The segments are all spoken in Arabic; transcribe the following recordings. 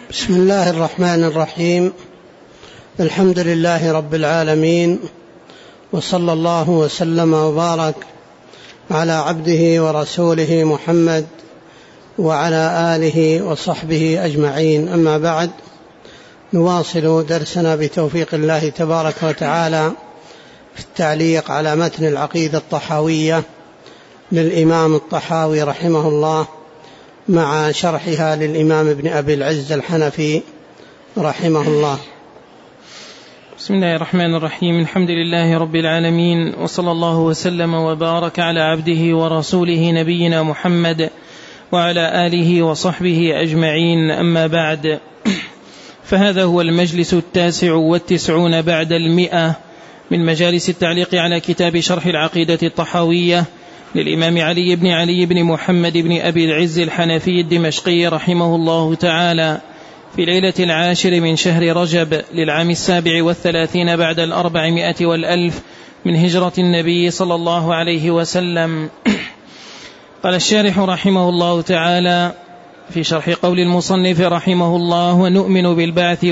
بسم الله الرحمن الرحيم. الحمد لله رب العالمين، وصلى الله وسلم وبارك على عبده ورسوله محمد وعلى آله وصحبه أجمعين. أما بعد، نواصل درسنا بتوفيق الله تبارك وتعالى في التعليق على متن العقيدة الطحاوية للإمام الطحاوي رحمه الله، مع شرحها للإمام ابن أبي العز الحنفي رحمه الله. بسم الله الرحمن الرحيم. الحمد لله رب العالمين، وصلى الله وسلم وبارك على عبده ورسوله نبينا محمد وعلى آله وصحبه أجمعين. أما بعد، فهذا هو المجلس 99 بعد 100 من مجالس التعليق على كتاب شرح العقيدة الطحاوية للإمام علي بن محمد بن أبي العز الحنفي الدمشقي رحمه الله تعالى، في ليلة 10 من شهر رجب للعام 37 بعد 400 والألف من هجرة النبي صلى الله عليه وسلم. قال الشارح رحمه الله تعالى في شرح قول المصنف رحمه الله: ونؤمن بالبعث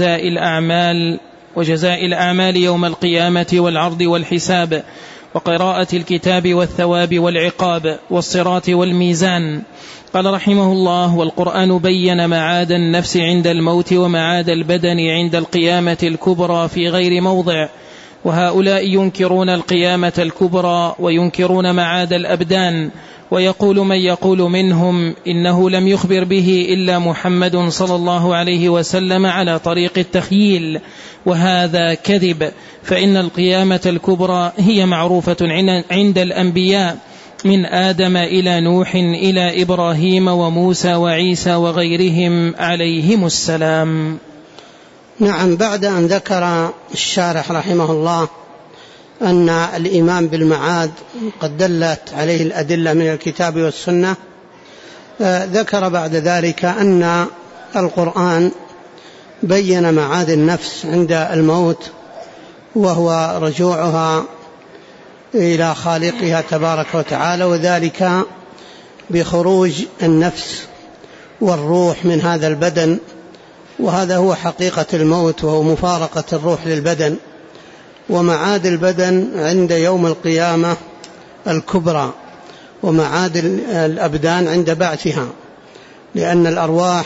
وجزاء الأعمال يوم القيامة والعرض والحساب وقراءة الكتاب والثواب والعقاب والصراط والميزان. قال رحمه الله: والقرآن بين معاد النفس عند الموت ومعاد البدن عند القيامة الكبرى في غير موضع، وهؤلاء ينكرون القيامة الكبرى وينكرون معاد الأبدان، ويقول من يقول منهم إنه لم يخبر به إلا محمد صلى الله عليه وسلم على طريق التخييل، وهذا كذب، فإن القيامة الكبرى هي معروفة عند الأنبياء من آدم إلى نوح إلى إبراهيم وموسى وعيسى وغيرهم عليهم السلام. نعم، بعد أن ذكر الشارح رحمه الله أن الإيمان بالمعاد قد دلت عليه الأدلة من الكتاب والسنة، ذكر بعد ذلك أن القرآن بين معاد النفس عند الموت، وهو رجوعها إلى خالقها تبارك وتعالى، وذلك بخروج النفس والروح من هذا البدن، وهذا هو حقيقة الموت، وهو مفارقة الروح للبدن. ومعاد البدن عند يوم القيامة الكبرى، ومعاد الأبدان عند بعثها، لأن الأرواح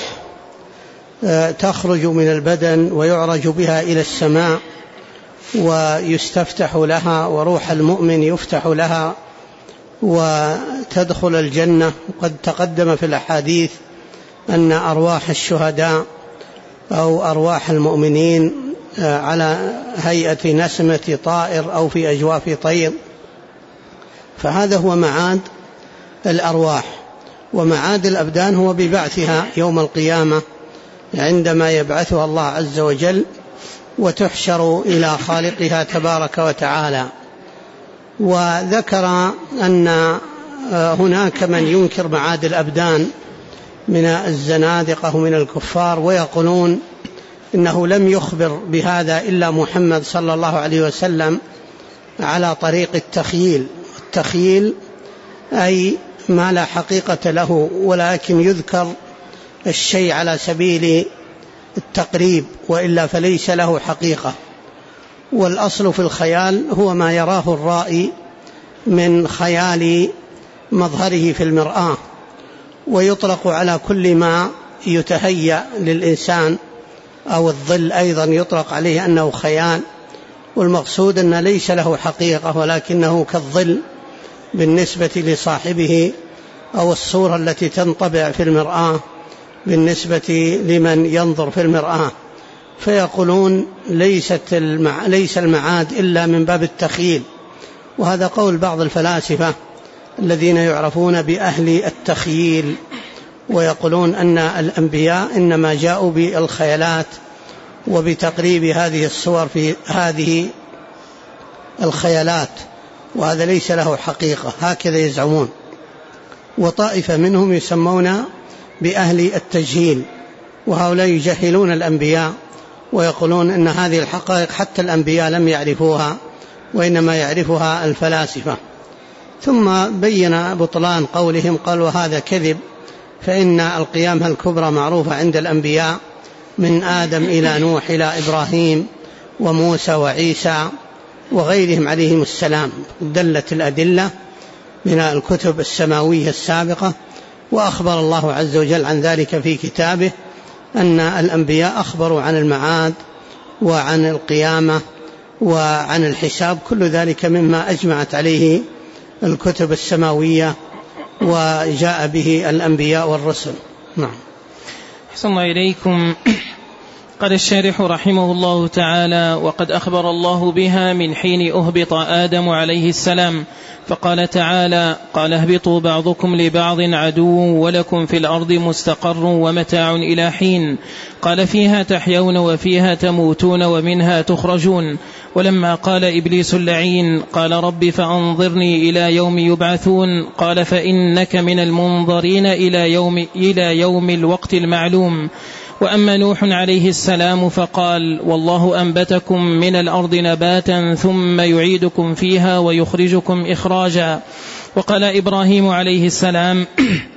تخرج من البدن ويعرج بها إلى السماء ويستفتح لها، وروح المؤمن يفتح لها وتدخل الجنة. وقد تقدم في الأحاديث أن أرواح الشهداء أو أرواح المؤمنين على هيئة نسمة طائر أو في أجواف طير، فهذا هو معاد الأرواح. ومعاد الأبدان هو ببعثها يوم القيامة عندما يبعثها الله عز وجل وتحشر إلى خالقها تبارك وتعالى. وذكر أن هناك من ينكر معاد الأبدان من الزنادقة ومن الكفار، ويقولون إنه لم يخبر بهذا إلا محمد صلى الله عليه وسلم على طريق التخييل. التخييل أي ما لا حقيقة له، ولكن يذكر الشيء على سبيل التقريب، وإلا فليس له حقيقة. والأصل في الخيال هو ما يراه الرائي من خيال مظهره في المرآة، ويطلق على كل ما يتهيأ للإنسان، أو الظل أيضا يطلق عليه أنه خيال، والمقصود أن ليس له حقيقة ولكنه كالظل بالنسبة لصاحبه، أو الصورة التي تنطبع في المرآة بالنسبة لمن ينظر في المرآة. فيقولون ليس المعاد إلا من باب التخييل، وهذا قول بعض الفلاسفة الذين يعرفون بأهل التخييل، ويقولون أن الأنبياء إنما جاءوا بالخيالات وبتقريب هذه الصور في هذه الخيالات، وهذا ليس له حقيقة، هكذا يزعمون. وطائفة منهم يسمون بأهل التجهيل، وهؤلاء يجهلون الأنبياء ويقولون أن هذه الحقائق حتى الأنبياء لم يعرفوها، وإنما يعرفها الفلاسفة. ثم بين بطلان قولهم، قال: وهذا كذب، فإن القيامة الكبرى معروفة عند الأنبياء من آدم إلى نوح إلى إبراهيم وموسى وعيسى وغيرهم عليهم السلام. دلت الأدلة من الكتب السماوية السابقة، وأخبر الله عز وجل عن ذلك في كتابه، أن الأنبياء أخبروا عن المعاد وعن القيامة وعن الحساب، كل ذلك مما أجمعت عليه الكتب السماوية وجاء به الأنبياء والرسل. نعم. أحسن الله إليكم. قال الشارح رحمه الله تعالى: وقد أخبر الله بها من حين أهبط آدم عليه السلام، فقال تعالى: قال اهبطوا بعضكم لبعض عدو ولكم في الأرض مستقر ومتاع إلى حين. قال: فيها تحيون وفيها تموتون ومنها تخرجون. ولما قال إبليس اللعين: قال رب فأنظرني إلى يوم يبعثون. قال: فإنك من المنظرين إلى يوم الوقت المعلوم. وأما نوح عليه السلام فقال: والله أنبتكم من الأرض نباتا ثم يعيدكم فيها ويخرجكم إخراجا. وقال إبراهيم عليه السلام: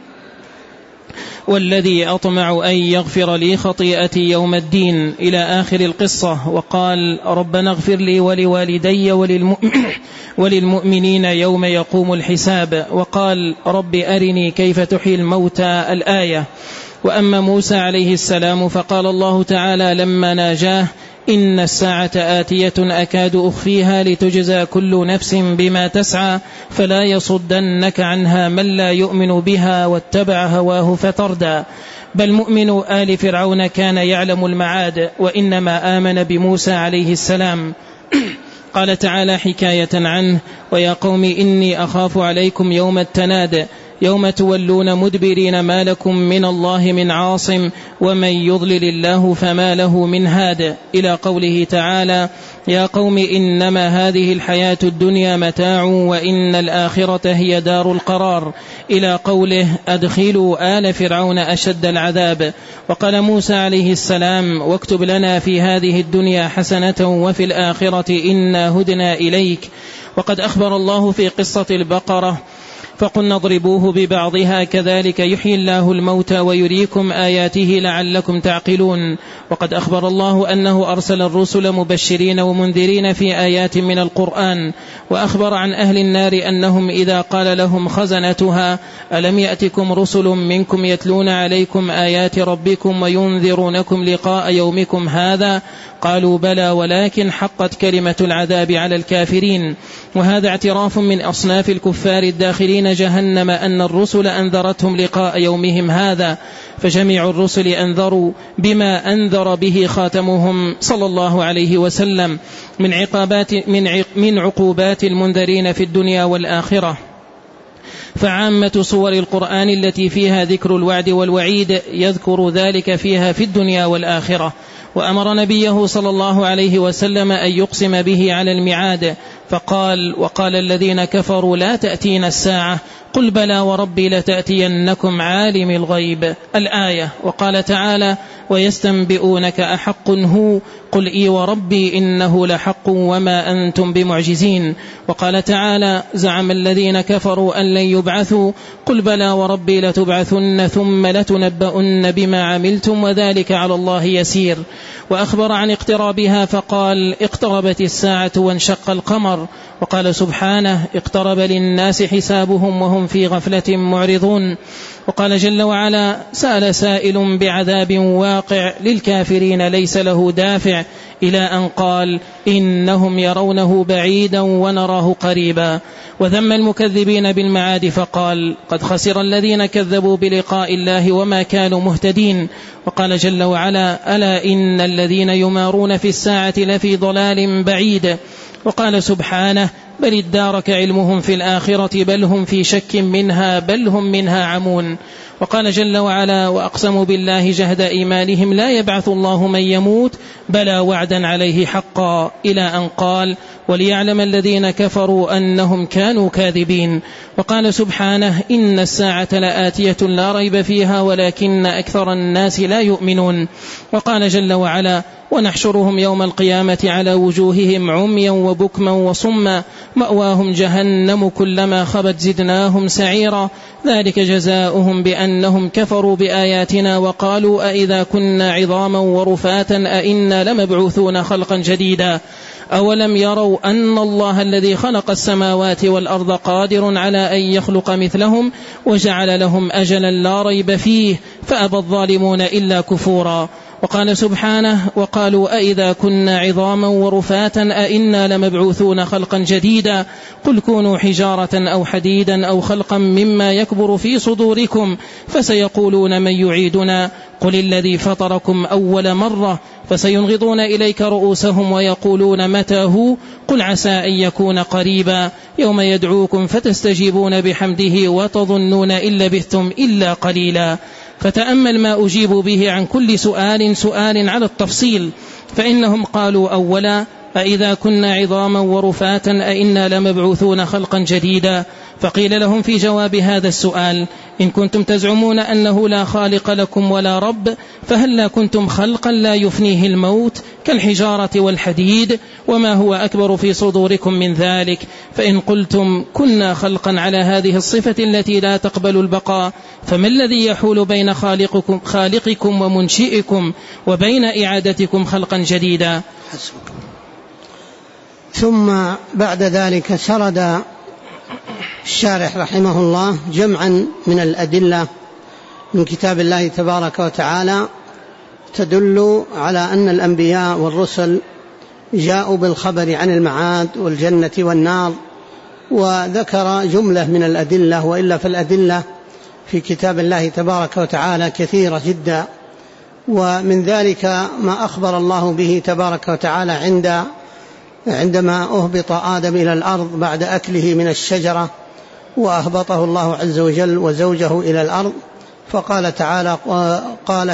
والذي أطمع أن يغفر لي خطيئتي يوم الدين، إلى آخر القصة. وقال: ربنا اغفر لي ولوالدي وللمؤمنين يوم يقوم الحساب. وقال: رب أرني كيف تحيي الموتى، الآية. وأما موسى عليه السلام فقال الله تعالى لما ناجاه: إن الساعة آتية أكاد أخفيها لتجزى كل نفس بما تسعى، فلا يصدنك عنها من لا يؤمن بها واتبع هواه فتردى. بل مؤمن آل فرعون كان يعلم المعاد، وإنما آمن بموسى عليه السلام. قال تعالى حكاية عنه: ويا قوم إني أخاف عليكم يوم التناد، يوم تولون مدبرين ما لكم من الله من عاصم، ومن يضلل الله فما له من هاد، إلى قوله تعالى: يا قوم إنما هذه الحياة الدنيا متاع وإن الآخرة هي دار القرار، إلى قوله: أدخلوا آل فرعون أشد العذاب. وقال موسى عليه السلام: واكتب لنا في هذه الدنيا حسنة وفي الآخرة إنا هدنا إليك. وقد أخبر الله في قصة البقرة: فقلنا اضربوه ببعضها كذلك يحيي الله الموتى ويريكم آياته لعلكم تعقلون. وقد أخبر الله أنه أرسل الرسل مبشرين ومنذرين في آيات من القرآن. وأخبر عن أهل النار أنهم إذا قال لهم خزنتها: ألم يأتكم رسل منكم يتلون عليكم آيات ربكم وينذرونكم لقاء يومكم هذا؟ قالوا بلى ولكن حقت كلمة العذاب على الكافرين. وهذا اعتراف من أصناف الكفار الداخلين جهنم أن الرسل أنذرتهم لقاء يومهم هذا، فجميع الرسل أنذروا بما أنذر به خاتمهم صلى الله عليه وسلم من عقوبات المنذرين في الدنيا والآخرة. فعامة صور القرآن التي فيها ذكر الوعد والوعيد يذكر ذلك فيها في الدنيا والآخرة. وأمر نبيه صلى الله عليه وسلم أن يقسم به على الميعاد، فقال: وقال الذين كفروا لا تأتينا الساعة، قل بلى وربي لتأتينكم عالم الغيب، الآية. وقال تعالى: ويستنبئونك أحق هو، قل إي وربي إنه لحق وما أنتم بمعجزين. وقال تعالى: زعم الذين كفروا أن لن يبعثوا، قل بلى وربي لتبعثن ثم لتنبؤن بما عملتم وذلك على الله يسير. وأخبر عن اقترابها فقال: اقتربت الساعة وانشق القمر. وقال سبحانه: اقترب للناس حسابهم وهم في غفلة معرضون. وقال جل وعلا: سأل سائل بعذاب واقع للكافرين ليس له دافع، إلى أن قال: إنهم يرونه بعيدا ونراه قريبا. وذم المكذبين بالمعاد فقال: قد خسر الذين كذبوا بلقاء الله وما كانوا مهتدين. وقال جل وعلا: ألا إن الذين يمارون في الساعة لفي ضلال بعيد. وقال سبحانه: بل ادارك علمهم في الآخرة بل هم في شك منها بل هم منها عمون. وقال جل وعلا: وأقسموا بالله جهد إيمانهم لا يبعث الله من يموت بلى وعدا عليه حقا، إلى أن قال: وليعلم الذين كفروا أنهم كانوا كاذبين. وقال سبحانه: إن الساعة لآتية لا ريب فيها ولكن أكثر الناس لا يؤمنون. وقال جل وعلا: ونحشرهم يوم القيامة على وجوههم عميا وبكما وصما مأواهم جهنم كلما خبت زدناهم سعيرا ذلك جزاؤهم بأنهم كفروا بآياتنا وقالوا أئذا كنا عظاما ورفاتا أئنا لمبعوثون خلقا جديدا أولم يروا أن الله الذي خلق السماوات والأرض قادر على أن يخلق مثلهم وجعل لهم أجلا لا ريب فيه فأبى الظالمون إلا كفورا. وقال سبحانه وقالوا أئذا كنا عظاما ورفاتا أئنا لمبعوثون خلقا جديدا قل كونوا حجارة أو حديدا أو خلقا مما يكبر في صدوركم فسيقولون من يعيدنا قل الذي فطركم أول مرة فسينغضون إليك رؤوسهم ويقولون متى هو قل عسى أن يكون قريبا يوم يدعوكم فتستجيبون بحمده وتظنون إن لبثتم إلا قليلا. فتأمل ما أجيب به عن كل سؤال على التفصيل، فإنهم قالوا أولا أئذا كنا عظاما ورفاتا أئنا لمبعوثون خلقا جديدا، فقيل لهم في جواب هذا السؤال إن كنتم تزعمون أنه لا خالق لكم ولا رب فهل كنتم خلقا لا يفنيه الموت كالحجارة والحديد وما هو أكبر في صدوركم من ذلك؟ فإن قلتم كنا خلقا على هذه الصفة التي لا تقبل البقاء فما الذي يحول بين خالقكم ومنشئكم وبين إعادتكم خلقا جديدا؟ ثم بعد ذلك سرد الشارح رحمه الله جمعا من الأدلة من كتاب الله تبارك وتعالى تدل على أن الأنبياء والرسل جاءوا بالخبر عن المعاد والجنة والنار، وذكر جملة من الأدلة، وإلا فالأدلة في كتاب الله تبارك وتعالى كثيرة جدا. ومن ذلك ما أخبر الله به تبارك وتعالى عندما أهبط آدم إلى الأرض بعد أكله من الشجرة وأهبطه الله عز وجل وزوجه إلى الأرض، فقال تعالى قال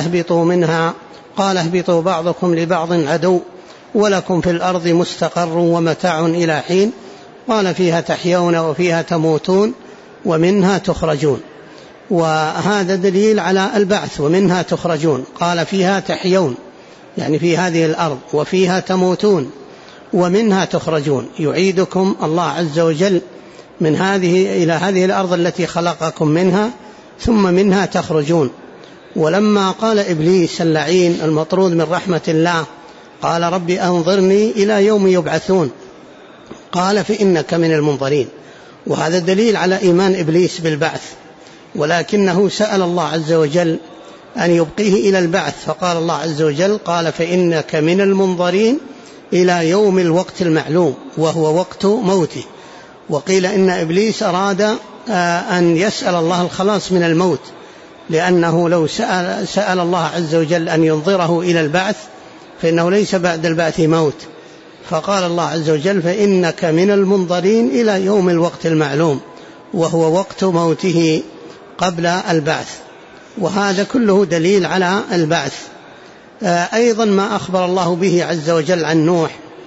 اهبطوا بعضكم لبعض عدو ولكم في الأرض مستقر ومتاع إلى حين قال فيها تحيون وفيها تموتون ومنها تخرجون. وهذا دليل على البعث، ومنها تخرجون، قال فيها تحيون يعني في هذه الأرض، وفيها تموتون ومنها تخرجون، يعيدكم الله عز وجل من هذه إلى هذه الأرض التي خلقكم منها ثم منها تخرجون. ولما قال إبليس اللعين المطرود من رحمة الله قال رب أنظرني إلى يوم يبعثون قال فإنك من المنظرين، وهذا دليل على إيمان إبليس بالبعث، ولكنه سأل الله عز وجل أن يبقيه إلى البعث، فقال الله عز وجل قال فإنك من المنظرين إلى يوم الوقت المعلوم وهو وقت موته. وقيل إن إبليس أراد أن يسأل الله الخلاص من الموت، لأنه لو سأل الله عز وجل أن ينظره إلى البعث فإنه ليس بعد البعث موت، فقال الله عز وجل فإنك من المنظرين إلى يوم الوقت المعلوم وهو وقت موته قبل البعث. وهذا كله دليل على البعث. أيضا ما أخبر الله به عز وجل عن نوح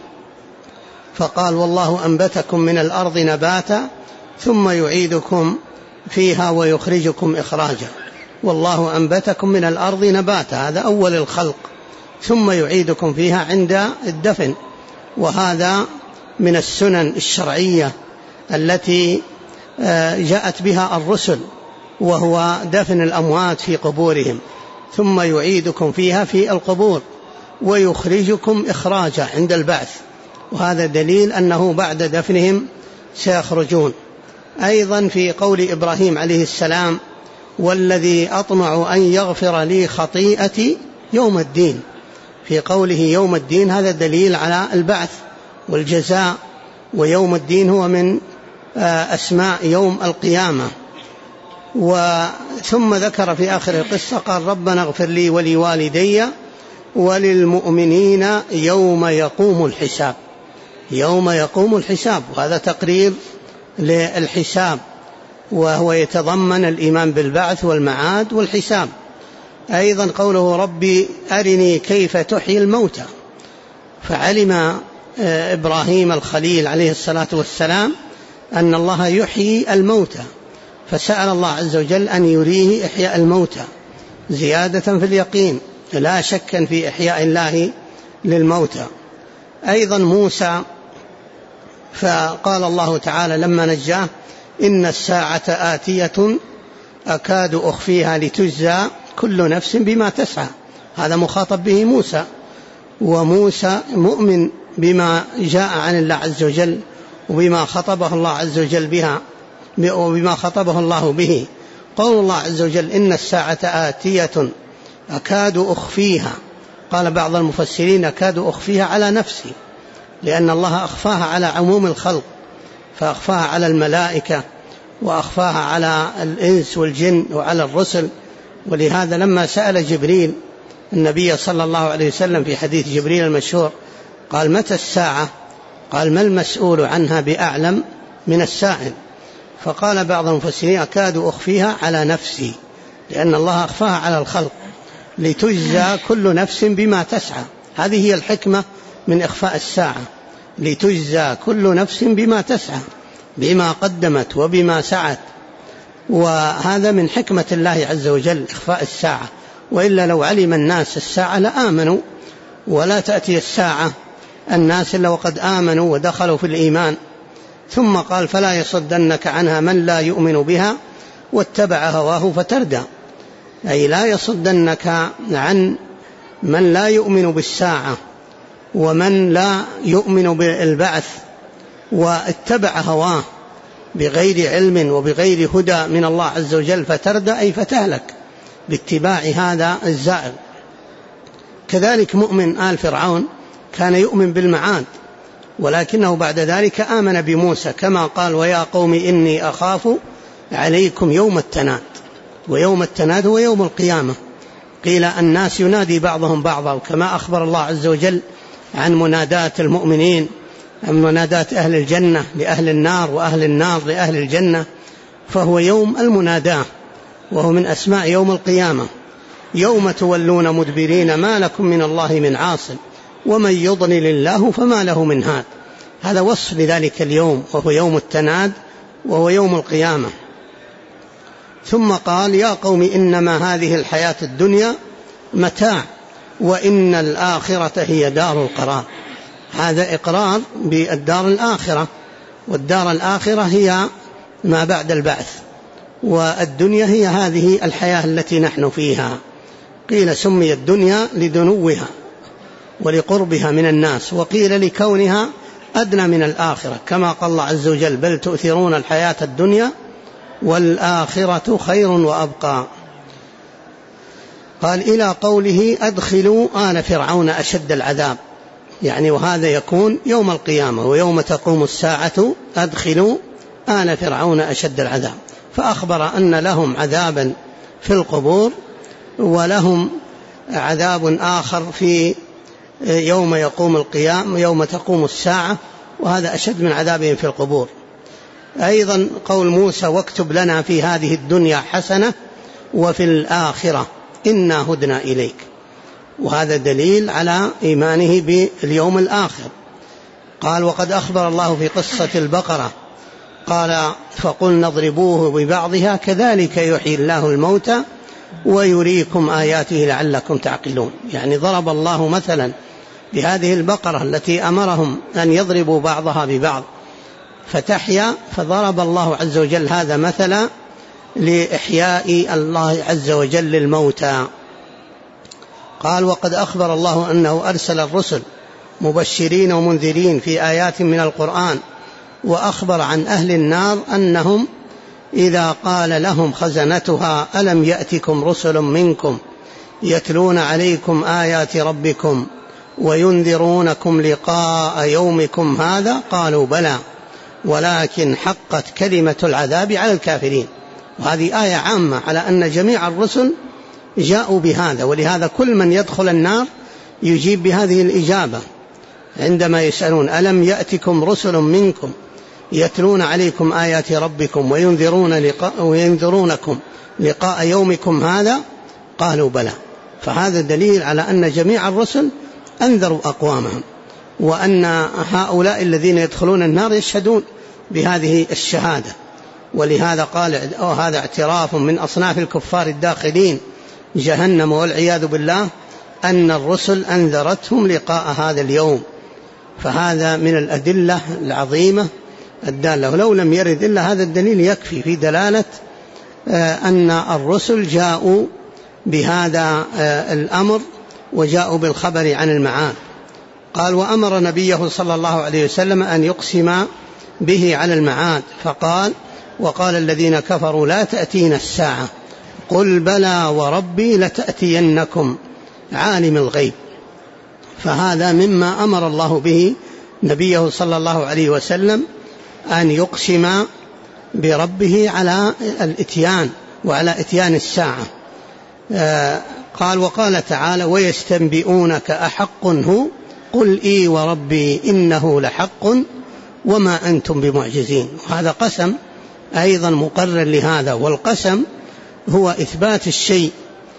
فقال والله أنبتكم من الأرض نباتا ثم يعيدكم فيها ويخرجكم إخراجا. والله أنبتكم من الأرض نباتا، هذا أول الخلق، ثم يعيدكم فيها عند الدفن. وهذا من السنن الشرعية التي جاءت بها الرسل، وهو دفن الأموات في قبورهم ثم يعيدكم فيها في القبور ويخرجكم إخراجا عند البعث، وهذا دليل أنه بعد دفنهم سيخرجون. أيضا في قول إبراهيم عليه السلام والذي أطمع أن يغفر لي خطيئتي يوم الدين، في قوله يوم الدين هذا دليل على البعث والجزاء، ويوم الدين هو من أسماء يوم القيامة. ثم ذكر في آخر القصة قال ربنا اغفر لي ولوالدي وللمؤمنين يوم يقوم الحساب، يوم يقوم الحساب، وهذا تقرير للحساب، وهو يتضمن الإيمان بالبعث والمعاد والحساب. أيضا قوله ربي أرني كيف تحيي الموتى، فعلم إبراهيم الخليل عليه الصلاة والسلام أن الله يحيي الموتى، فسأل الله عز وجل أن يريه إحياء الموتى زيادة في اليقين، لا شك في إحياء الله للموتى. أيضا موسى فقال الله تعالى لما نجاه: إن الساعة آتية أكاد أخفيها لتجزى كل نفس بما تسعى. هذا مخاطب به موسى، وموسى مؤمن بما جاء عن الله عز وجل وبما خطبه الله عز وجل بها وبما خطبه الله به. قول الله عز وجل: إن الساعة آتية أكاد أخفيها، قال بعض المفسرين: أكاد أخفيها على نفسي، لأن الله أخفاها على عموم الخلق، فأخفاها على الملائكة وأخفاها على الإنس والجن وعلى الرسل. ولهذا لما سأل جبريل النبي صلى الله عليه وسلم في حديث جبريل المشهور قال: متى الساعة؟ قال: ما المسؤول عنها بأعلم من السائل. فقال بعض المفسرين: أكاد أخفيها على نفسي، لأن الله أخفاها على الخلق لتجزى كل نفس بما تسعى. هذه هي الحكمة من إخفاء الساعة، لتجزى كل نفس بما تسعى، بما قدمت وبما سعت. وهذا من حكمة الله عز وجل إخفاء الساعة، وإلا لو علم الناس الساعة لآمنوا، ولا تأتي الساعة الناس إلا وقد آمنوا ودخلوا في الإيمان. ثم قال: فلا يصدنك عنها من لا يؤمن بها واتبع هواه فتردى، أي لا يصدنك عن من لا يؤمن بالساعة ومن لا يؤمن بالبعث واتبع هواه بغير علم وبغير هدى من الله عز وجل فتردى، أي فتهلك باتباع هذا الزائر. كذلك مؤمن آل فرعون كان يؤمن بالمعاد، ولكنه بعد ذلك آمن بموسى، كما قال: ويا قوم إني أخاف عليكم يوم التناد. ويوم التناد هو يوم القيامة. قيل الناس ينادي بعضهم بعضا، وكما أخبر الله عز وجل عن منادات المؤمنين، عن منادات أهل الجنة لأهل النار وأهل النار لأهل الجنة، فهو يوم المناداة، وهو من أسماء يوم القيامة. يوم تولون مدبرين ما لكم من الله من عاصم ومن يضلل الله فما له من هاد. هذا وصف لذلك اليوم، وهو يوم التناد، وهو يوم القيامة. ثم قال: يا قوم إنما هذه الحياة الدنيا متاع وإن الآخرة هي دار القرار. هذا إقرار بالدار الآخرة، والدار الآخرة هي ما بعد البعث، والدنيا هي هذه الحياة التي نحن فيها. قيل سمي الدنيا لدنوها ولقربها من الناس، وقيل لكونها أدنى من الآخرة، كما قال الله عز وجل: بل تؤثرون الحياة الدنيا والآخرة خير وأبقى. قال: إلى قوله: أدخلوا آل فرعون أشد العذاب، يعني وهذا يكون يوم القيامة ويوم تقوم الساعة. أدخلوا آل فرعون أشد العذاب، فأخبر أن لهم عذابا في القبور ولهم عذاب آخر في يوم يقوم القيامة، يوم تقوم الساعة، وهذا أشد من عذابهم في القبور. أيضا قول موسى: واكتب لنا في هذه الدنيا حسنة وفي الآخرة إنا هدنا إليك، وهذا دليل على إيمانه باليوم الآخر. قال: وقد أخبر الله في قصة البقرة قال: فقلنا اضربوه ببعضها كذلك يحيي الله الموتى ويريكم آياته لعلكم تعقلون. يعني ضرب الله مثلا بهذه البقرة التي أمرهم أن يضربوا بعضها ببعض فتحيا، فضرب الله عز وجل هذا مثلا لإحياء الله عز وجل الموتى. قال: وقد أخبر الله أنه أرسل الرسل مبشرين ومنذرين في آيات من القرآن، وأخبر عن أهل النار أنهم إذا قال لهم خزنتها ألم يأتكم رسل منكم يتلون عليكم آيات ربكم وينذرونكم لقاء يومكم هذا قالوا بلى ولكن حقت كلمة العذاب على الكافرين. وهذه آية عامة على أن جميع الرسل جاءوا بهذا، ولهذا كل من يدخل النار يجيب بهذه الإجابة عندما يسألون: ألم يأتكم رسل منكم يتلون عليكم آيات ربكم وينذرونكم لقاء يومكم هذا قالوا بلى. فهذا دليل على أن جميع الرسل أنذروا أقوامهم، وأن هؤلاء الذين يدخلون النار يشهدون بهذه الشهادة. ولهذا قال: هذا اعتراف من أصناف الكفار الداخلين جهنم والعياذ بالله أن الرسل أنذرتهم لقاء هذا اليوم، فهذا من الأدلة العظيمة الدالة. لو لم يرد إلا هذا الدليل يكفي في دلالة أن الرسل جاءوا بهذا الأمر وجاءوا بالخبر عن المعاد. قال: وأمر نبيه صلى الله عليه وسلم أن يقسم به على المعاد، فقال: وقال الذين كفروا لا تأتينا الساعة قل بلى وربي لتأتينكم عالم الغيب. فهذا مما أمر الله به نبيه صلى الله عليه وسلم، أن يقسم بربه على الإتيان وعلى إتيان الساعة. قال: وقال تعالى: ويستنبئونك أحق هو قل إي وربي إنه لحق وما أنتم بمعجزين. وهذا قسم أيضا مقرر لهذا، والقسم هو إثبات الشيء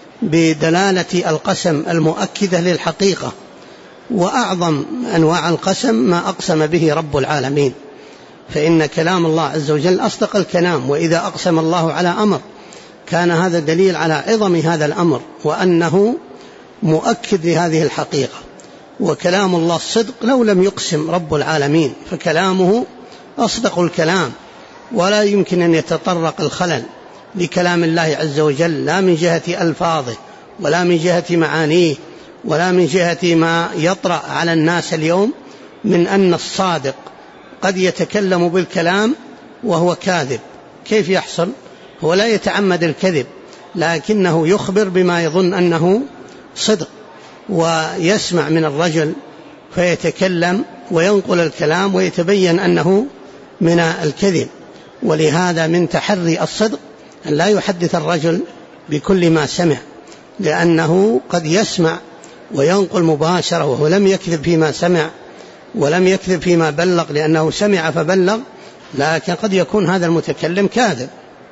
بدلالة القسم المؤكدة للحقيقة. وأعظم أنواع القسم ما أقسم به رب العالمين، فإن كلام الله عز وجل أصدق الكلام، وإذا أقسم الله على أمر كان هذا دليل على عظم هذا الأمر وأنه مؤكد لهذه الحقيقة. وكلام الله الصدق لو لم يقسم رب العالمين، فكلامه أصدق الكلام، ولا يمكن أن يتطرق الخلل لكلام الله عز وجل، لا من جهة ألفاظه ولا من جهة معانيه ولا من جهة ما يطرأ على الناس اليوم من أن الصادق قد يتكلم بالكلام وهو كاذب. كيف يحصل؟ هو لا يتعمد الكذب، لكنه يخبر بما يظن أنه صدق، ويسمع من الرجل فيتكلم وينقل الكلام ويتبين أنه من الكذب. ولهذا من تحري الصدق أن لا يحدث الرجل بكل ما سمع، لأنه قد يسمع وينقل مباشرة وهو لم يكذب فيما سمع ولم يكذب فيما بلغ، لأنه سمع فبلغ، لكن قد يكون هذا المتكلم كاذب.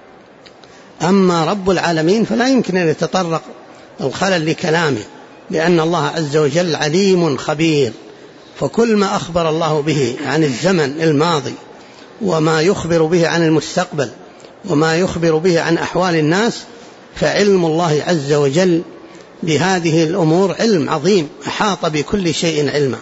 أما رب العالمين فلا يمكن أن يتطرق الخلل لكلامه، لأن الله عز وجل عليم خبير، فكل ما أخبر الله به عن الزمن الماضي وما يخبر به عن المستقبل وما يخبر به عن أحوال الناس، فعلم الله عز وجل بهذه الأمور علم عظيم أحاط بكل شيء علما.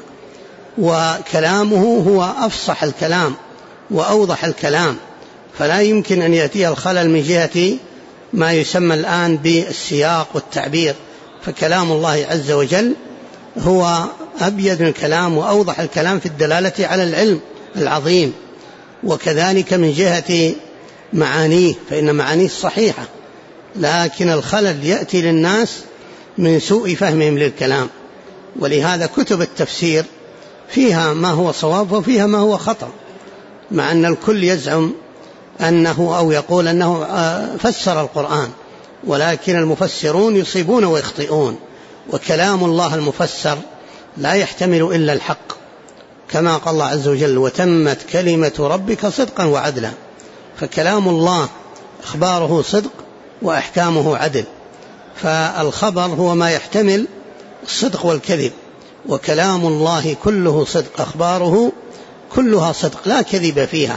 وكلامه هو أفصح الكلام وأوضح الكلام، فلا يمكن أن يأتي الخلل من جهة ما يسمى الآن بالسياق والتعبير. فكلام الله عز وجل هو أبيض الكلام وأوضح الكلام في الدلالة على العلم العظيم. وكذلك من جهة معانيه، فإن معانيه صحيحة، لكن الخلل يأتي للناس من سوء فهمهم للكلام. ولهذا كتب التفسير فيها ما هو صواب وفيها ما هو خطأ، مع أن الكل يزعم أنه أو يقول أنه فسر القرآن، ولكن المفسرون يصيبون ويخطئون، وكلام الله المفسر لا يحتمل إلا الحق، كما قال الله عز وجل: وتمت كلمة ربك صدقا وعدلا. فكلام الله أخباره صدق وأحكامه عدل، فالخبر هو ما يحتمل الصدق والكذب، وكلام الله كله صدق، أخباره كلها صدق لا كذب فيها.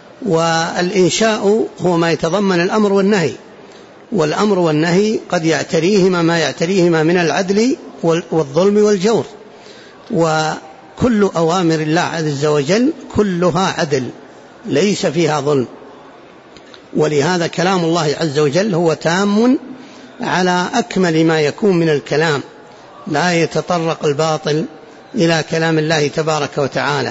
والإنشاء هو ما يتضمن الأمر والنهي، والأمر والنهي قد يعتريهما ما يعتريهما من العدل والظلم والجور، وكل أوامر الله عز وجل كلها عدل ليس فيها ظلم. ولهذا كلام الله عز وجل هو تام على أكمل ما يكون من الكلام، لا يتطرق الباطل إلى كلام الله تبارك وتعالى.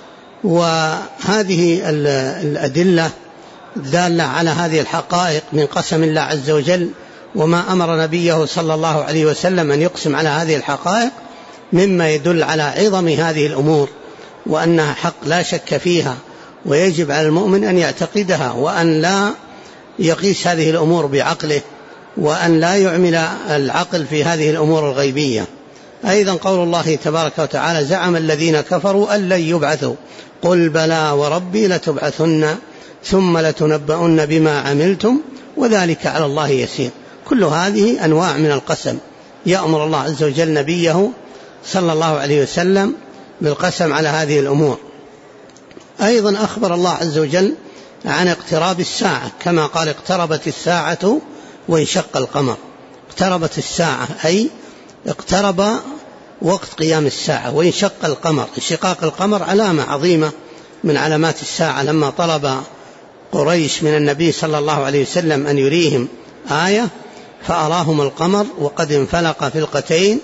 وهذه الأدلة الدالة على هذه الحقائق من قسم الله عز وجل وما أمر نبيه صلى الله عليه وسلم أن يقسم على هذه الحقائق مما يدل على عظم هذه الأمور، وأنها حق لا شك فيها، ويجب على المؤمن أن يعتقدها، وأن لا يقيس هذه الأمور بعقله، وأن لا يعمل العقل في هذه الأمور الغيبية. أيضا قول الله تبارك وتعالى: زعم الذين كفروا أن لن يبعثوا قل بلى وربي لتبعثن ثم لتنبؤن بما عملتم وذلك على الله يسير. كل هذه أنواع من القسم يأمر الله عز وجل نبيه صلى الله عليه وسلم بالقسم على هذه الأمور. أيضا أخبر الله عز وجل عن اقتراب الساعة، كما قال: اقتربت الساعة وانشق القمر. اقتربت الساعة أي اقترب وقت قيام الساعة وانشق القمر. انشقاق القمر علامة عظيمة من علامات الساعة. لما طلب قريش من النبي صلى الله عليه وسلم أن يريهم آية فأراهم القمر وقد انفلق فلقتين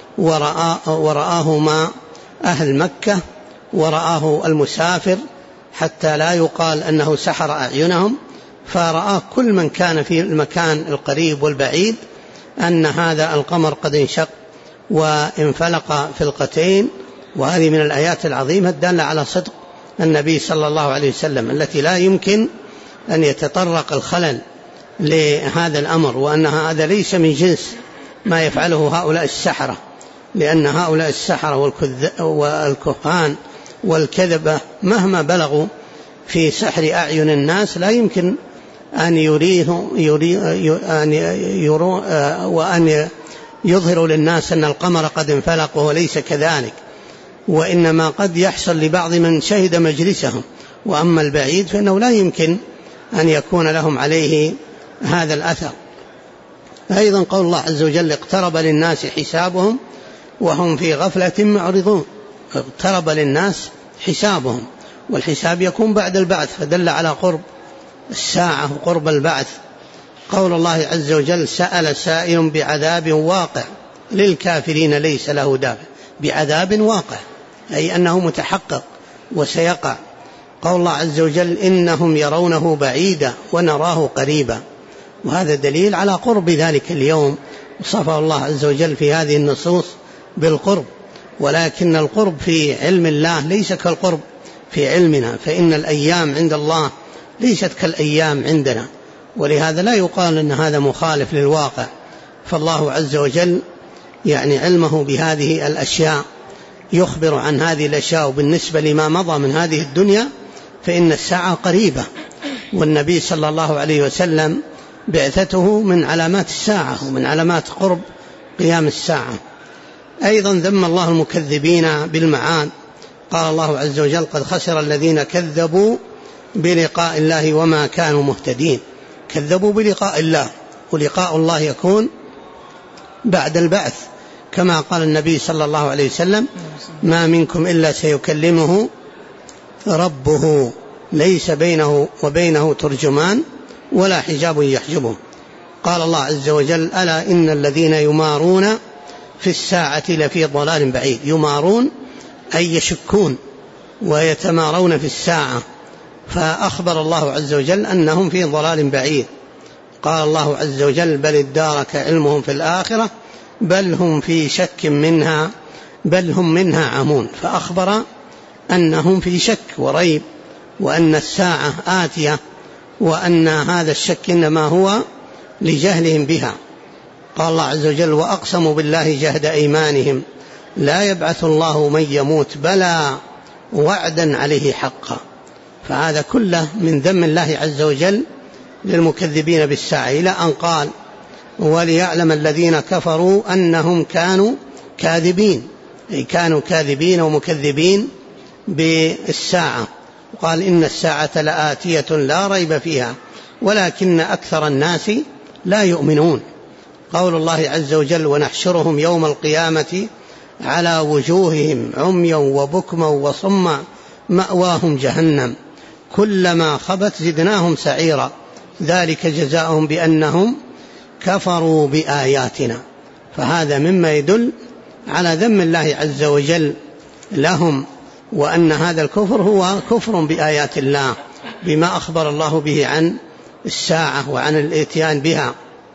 ورآهما أهل مكة ورآه المسافر حتى لا يقال أنه سحر أعينهم، فرآه كل من كان في المكان القريب والبعيد أن هذا القمر قد انشق وانفلق فلقتين. وهذه من الآيات العظيمة الدالة على صدق النبي صلى الله عليه وسلم التي لا يمكن أن يتطرق الخلل لهذا الأمر، وأن هذا ليس من جنس ما يفعله هؤلاء السحرة، لأن هؤلاء السحرة والكهان والكذبة مهما بلغوا في سحر أعين الناس لا يمكن أن وأن يظهروا للناس أن القمر قد انفلق وهو ليس كذلك، وإنما قد يحصل لبعض من شهد مجلسهم، وأما البعيد فإنه لا يمكن أن يكون لهم عليه هذا الأثر. أيضا قول الله عز وجل اقترب للناس حسابهم وهم في غفلة معرضون. اقترب للناس حسابهم، والحساب يكون بعد البعث، فدل على قرب الساعة وقرب البعث. قول الله عز وجل سأل سائل بعذاب واقع للكافرين ليس له دافع. بعذاب واقع أي أنه متحقق وسيقع. قول الله عز وجل إنهم يرونه بعيدا ونراه قريبا، وهذا دليل على قرب ذلك اليوم. وصفه الله عز وجل في هذه النصوص بالقرب، ولكن القرب في علم الله ليس كالقرب في علمنا، فإن الأيام عند الله ليست كالأيام عندنا، ولهذا لا يقال أن هذا مخالف للواقع. فالله عز وجل يعني علمه بهذه الأشياء يخبر عن هذه الأشياء. وبالنسبة لما مضى من هذه الدنيا فإن الساعة قريبة، والنبي صلى الله عليه وسلم بعثته من علامات الساعة ومن علامات قرب قيام الساعة. أيضا ذم الله المكذبين بالمعاد. قال الله عز وجل قد خسر الذين كذبوا بلقاء الله وما كانوا مهتدين. كذبوا بلقاء الله، ولقاء الله يكون بعد البعث، كما قال النبي صلى الله عليه وسلم ما منكم إلا سيكلمه ربه ليس بينه وبينه ترجمان ولا حجاب يحجبه. قال الله عز وجل ألا إن الذين يمارون في الساعة لفي ضلال بعيد. يمارون أي يشكون ويتمارون في الساعة، فأخبر الله عز وجل أنهم في ضلال بعيد. قال الله عز وجل بل ادارك علمهم في الآخرة بل هم في شك منها بل هم منها عمون. فأخبر أنهم في شك وريب، وأن الساعة آتية، وأن هذا الشك إنما هو لجهلهم بها. قال الله عز وجل وأقسموا بالله جهد أيمانهم لا يبعث الله من يموت بلى وعدا عليه حقا. فهذا كله من ذم الله عز وجل للمكذبين بالساعة، إلى أن قال وليعلم الذين كفروا أنهم كانوا كاذبين، أي كانوا كاذبين ومكذبين بالساعة. وقال إن الساعة لآتية لا ريب فيها ولكن أكثر الناس لا يؤمنون. قول الله عز وجل ونحشرهم يوم القيامة على وجوههم عميا وبكما وصما مأواهم جهنم كلما خبت زدناهم سعيرا ذلك جزاؤهم بأنهم كفروا بآياتنا. فهذا مما يدل على ذم الله عز وجل لهم، وأن هذا الكفر هو كفر بآيات الله بما أخبر الله به عن الساعة وعن الاتيان بها.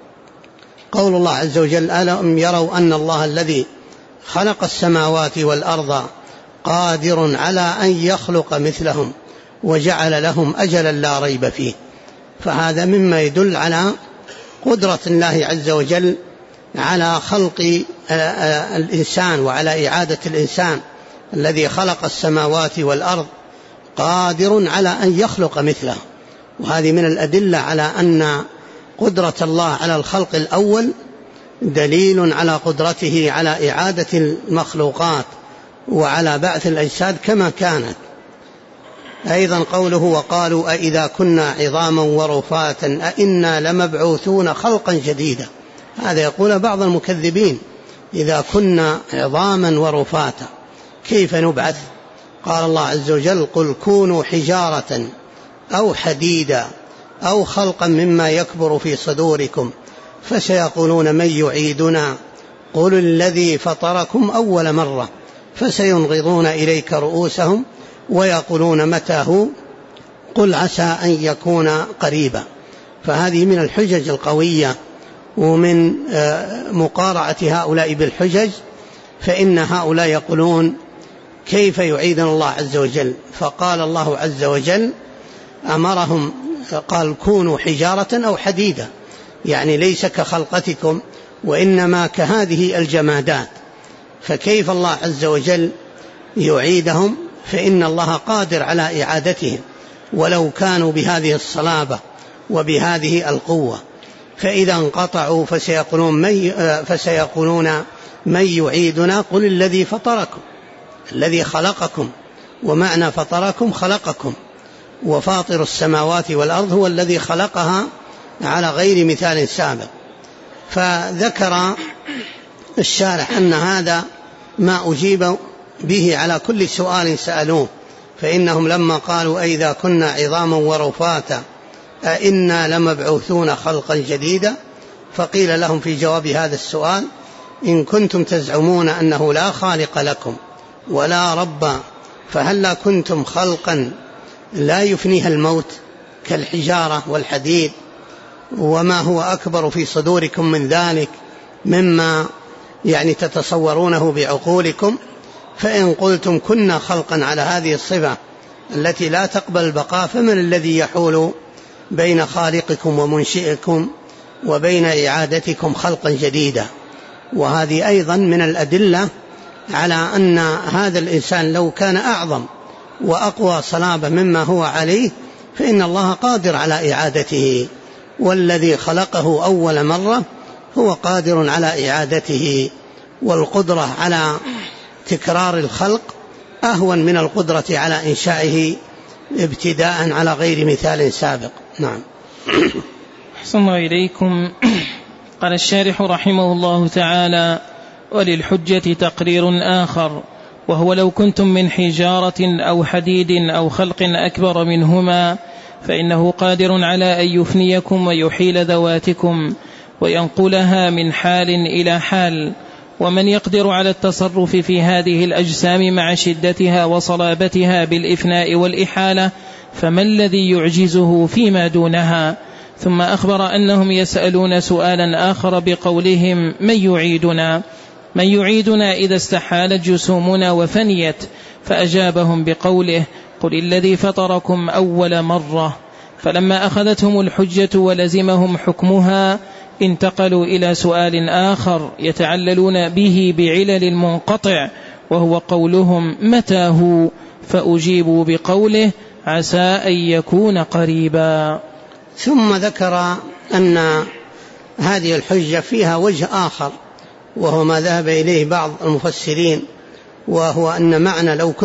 قول الله عز وجل ألم يروا أن الله الذي خلق السماوات والأرض قادر على أن يخلق مثلهم وجعل لهم أجلا لا ريب فيه. فهذا مما يدل على قدرة الله عز وجل على خلق الإنسان وعلى إعادة الإنسان. الذي خلق السماوات والأرض قادر على أن يخلق مثله، وهذه من الأدلة على أن قدرة الله على الخلق الأول دليل على قدرته على إعادة المخلوقات وعلى بعث الأجساد كما كانت. أيضا قوله وقالوا أئذا كنا عظاما ورفاتا أئنا لمبعوثون خلقا جديدا. هذا يقول بعض المكذبين إذا كنا عظاما ورفاتا كيف نبعث؟ قال الله عز وجل: قل كونوا حجارة أو حديدا أو خلقا مما يكبر في صدوركم فسيقولون من يعيدنا قل الذي فطركم أول مرة فسينغضون إليك رؤوسهم ويقولون متى هو قل عسى أن يكون قريبا. فهذه من الحجج القوية ومن مقارعة هؤلاء بالحجج، فإن هؤلاء يقولون كيف يعيدنا الله عز وجل؟ فقال الله عز وجل أمرهم قال كونوا حجارة أو حديدا، يعني ليس كخلقتكم وإنما كهذه الجمادات، فكيف الله عز وجل يعيدهم؟ فإن الله قادر على إعادتهم ولو كانوا بهذه الصلابة وبهذه القوة. فإذا انقطعوا فسيقولون من يعيدنا قل الذي فطركم، الذي خلقكم، ومعنى فطركم خلقكم، وفاطر السماوات والأرض هو الذي خلقها على غير مثال سابق. فذكر الشارح أن هذا ما أجيب به على كل سؤال سألوه، فإنهم لما قالوا أئذا كنا عظاما ورفاتا أئنا لمبعوثون خلقا جديدا، فقيل لهم في جواب هذا السؤال: إن كنتم تزعمون أنه لا خالق لكم ولا رب فهلا كنتم خلقا لا يفنيها الموت كالحجارة والحديد، وما هو أكبر في صدوركم من ذلك مما يعني تتصورونه بعقولكم؟ فإن قلتم كنا خلقا على هذه الصفة التي لا تقبل البقاء فمن الذي يحول بين خالقكم ومنشئكم وبين إعادتكم خلقا جديدا؟ وهذه أيضا من الأدلة على أن هذا الإنسان لو كان أعظم وأقوى صلابة مما هو عليه فإن الله قادر على إعادته، والذي خلقه أول مرة هو قادر على إعادته، والقدرة على تكرار الخلق أهون من القدرة على إنشائه ابتداء على غير مثال سابق. نعم. أحسن الله إليكم. قال الشارح رحمه الله تعالى: وللحجة تقرير آخر، وهو لو كنتم من حجارة أو حديد أو خلق أكبر منهما فإنه قادر على أن يفنيكم ويحيل ذواتكم وينقلها من حال إلى حال. ومن يقدر على التصرف في هذه الأجسام مع شدتها وصلابتها بالإفناء والإحالة فما الذي يعجزه فيما دونها؟ ثم أخبر أنهم يسألون سؤالا آخر بقولهم من يعيدنا إذا استحالت جسومنا وفنيت؟ فأجابهم بقوله: قل الذي فطركم أول مرة. فلما أخذتهم الحجة ولزمهم حكمها انتقلوا إلى سؤال آخر يتعللون به بعلل المنقطع، وهو قولهم متى هو؟ فأجيبوا بقوله: عسى أن يكون قريبا. ثم ذكر أن هذه الحجة فيها وجه آخر، وهو ما ذهب إليه بعض المفسرين، وهو أن معنى لو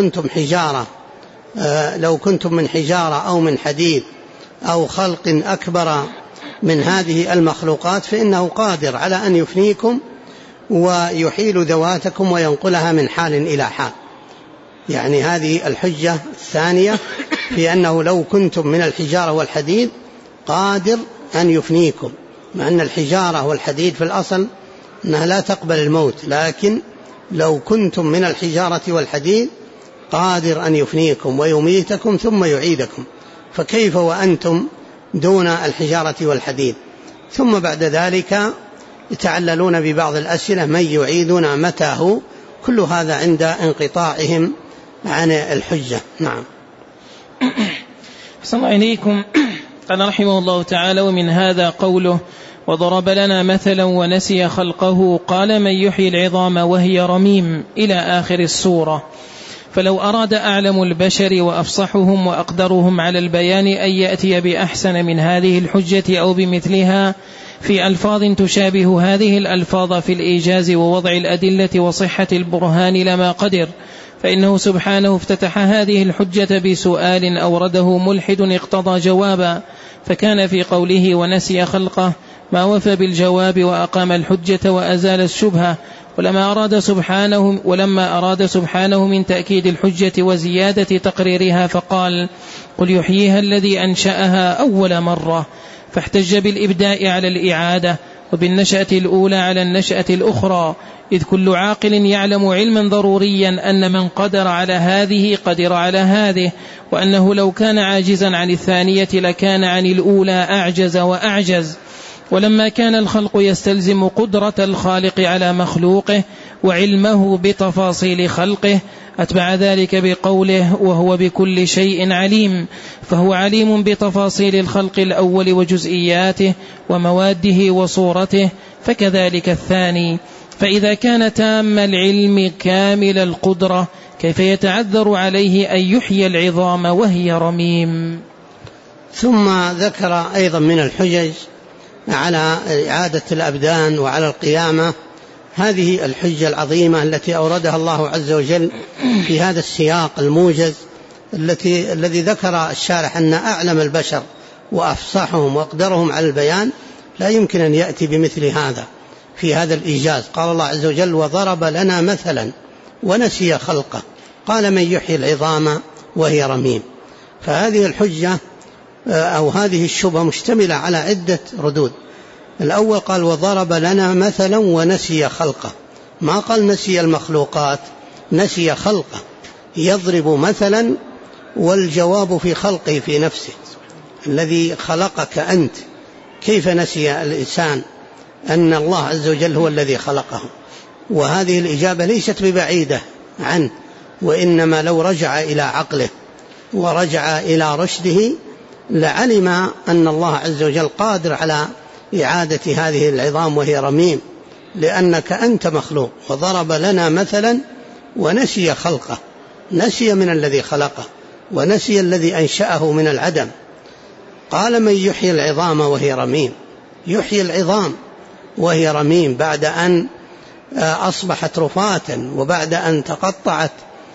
كنتم من حجارة أو من حديد أو خلق أكبر من هذه المخلوقات فإنه قادر على أن يفنيكم ويحيل ذواتكم وينقلها من حال إلى حال. يعني هذه الحجة الثانية في أنه لو كنتم من الحجارة والحديد قادر أن يفنيكم، مع أن الحجارة والحديد في الأصل أنها لا تقبل الموت، لكن لو كنتم من الحجارة والحديد قادر أن يفنيكم ويميتكم ثم يعيدكم، فكيف وأنتم دون الحجارة والحديد؟ ثم بعد ذلك يتعللون ببعض الأسئلة: من يعيدنا متى هو؟ كل هذا عند انقطاعهم عن الحجة. نعم. أحسن الله إليكم. قال رحمه الله تعالى: ومن هذا قوله: وضرب لنا مثلا ونسي خلقه قال من يحيي العظام وهي رميم إلى آخر السورة. فلو أراد أعلم البشر وأفصحهم وأقدرهم على البيان أن يأتي بأحسن من هذه الحجة أو بمثلها في ألفاظ تشابه هذه الألفاظ في الإيجاز ووضع الأدلة وصحة البرهان لما قدر، فإنه سبحانه افتتح هذه الحجة بسؤال أورده ملحد اقتضى جوابا، فكان في قوله ونسي خلقه ما وفى بالجواب وأقام الحجة وأزال الشبهة، ولما أراد سبحانه من تأكيد الحجة وزيادة تقريرها فقال: قل يحييها الذي أنشأها أول مرة، فاحتج بالإبداء على الإعادة، وبالنشأة الأولى على النشأة الأخرى، إذ كل عاقل يعلم علما ضروريا أن من قدر على هذه قدر على هذه، وأنه لو كان عاجزا عن الثانية لكان عن الأولى أعجز وأعجز. ولما كان الخلق يستلزم قدرة الخالق على مخلوقه وعلمه بتفاصيل خلقه، أتبع ذلك بقوله: وهو بكل شيء عليم، فهو عليم بتفاصيل الخلق الأول وجزئياته ومواده وصورته، فكذلك الثاني. فإذا كان تام العلم كامل القدرة كيف يتعذر عليه أن يحيي العظام وهي رميم؟ ثم ذكر أيضا من الحجج على إعادة الأبدان وعلى القيامة هذه الحجة العظيمة التي أوردها الله عز وجل في هذا السياق الموجز الذي ذكر الشارح أن أعلم البشر وأفصحهم وأقدرهم على البيان لا يمكن أن يأتي بمثل هذا في هذا الإيجاز. قال الله عز وجل: وضرب لنا مثلا ونسي خلقه قال من يحيي العظام وهي رميم. فهذه الحجة أو هذه الشبهة مشتملة على عدة ردود. الأول قال: وضرب لنا مثلا ونسي خلقه، ما قال نسي المخلوقات، نسي خلقه، يضرب مثلا والجواب في خلقه في نفسه الذي خلقك أنت. كيف نسي الإنسان أن الله عز وجل هو الذي خلقه؟ وهذه الإجابة ليست ببعيدة عنه، وإنما لو رجع إلى عقله ورجع إلى رشده لعلم أن الله عز وجل قادر على إعادة هذه العظام وهي رميم، لأنك أنت مخلوق. وضرب لنا مثلا ونسي خلقه، نسي من الذي خلقه ونسي الذي أنشأه من العدم. قال من يحيي العظام وهي رميم، يحيي العظام وهي رميم بعد أن أصبحت رفاة وبعد أن تقطعت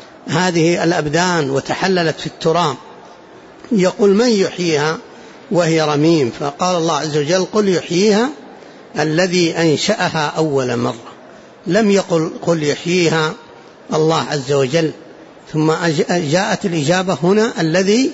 هذه الأبدان وتحللت في التراب. يقول من يحييها وهي رميم، فقال الله عز وجل: قل يحييها الذي أنشأها أول مرة. لم يقل قل يحييها الله عز وجل. ثم جاءت الإجابة هنا: الذي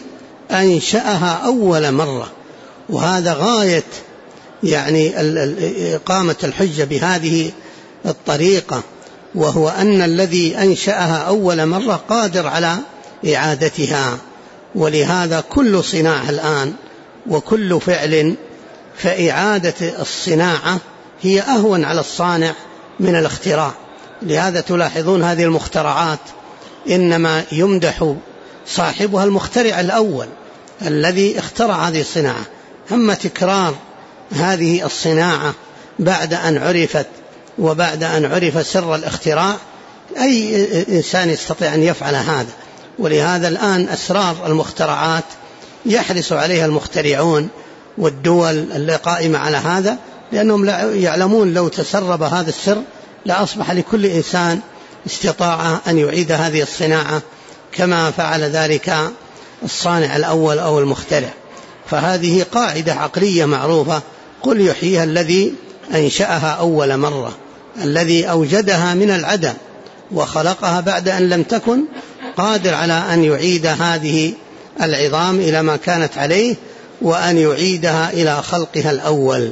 أنشأها أول مرة. وهذا غاية يعني إقامة الحجة بهذه الطريقة، وهو أن الذي أنشأها أول مرة قادر على إعادتها. ولهذا كل صناعة الآن وكل فعل فإعادة الصناعة هي أهون على الصانع من الاختراع. لهذا تلاحظون هذه المخترعات إنما يمدح صاحبها المخترع الأول الذي اخترع هذه الصناعة. أما تكرار هذه الصناعة بعد أن عرفت وبعد أن عرف سر الاختراع، أي إنسان يستطيع أن يفعل هذا. ولهذا الآن أسرار المخترعات يحرص عليها المخترعون والدول القائمة على هذا، لأنهم يعلمون لو تسرب هذا السر لأصبح لكل إنسان استطاعة أن يعيد هذه الصناعة كما فعل ذلك الصانع الأول أو المخترع. فهذه قاعدة عقلية معروفة: قل يحييها الذي أنشأها أول مرة، الذي أوجدها من العدم وخلقها بعد أن لم تكن، قادر على أن يعيد هذه العظام إلى ما كانت عليه وأن يعيدها إلى خلقها الأول.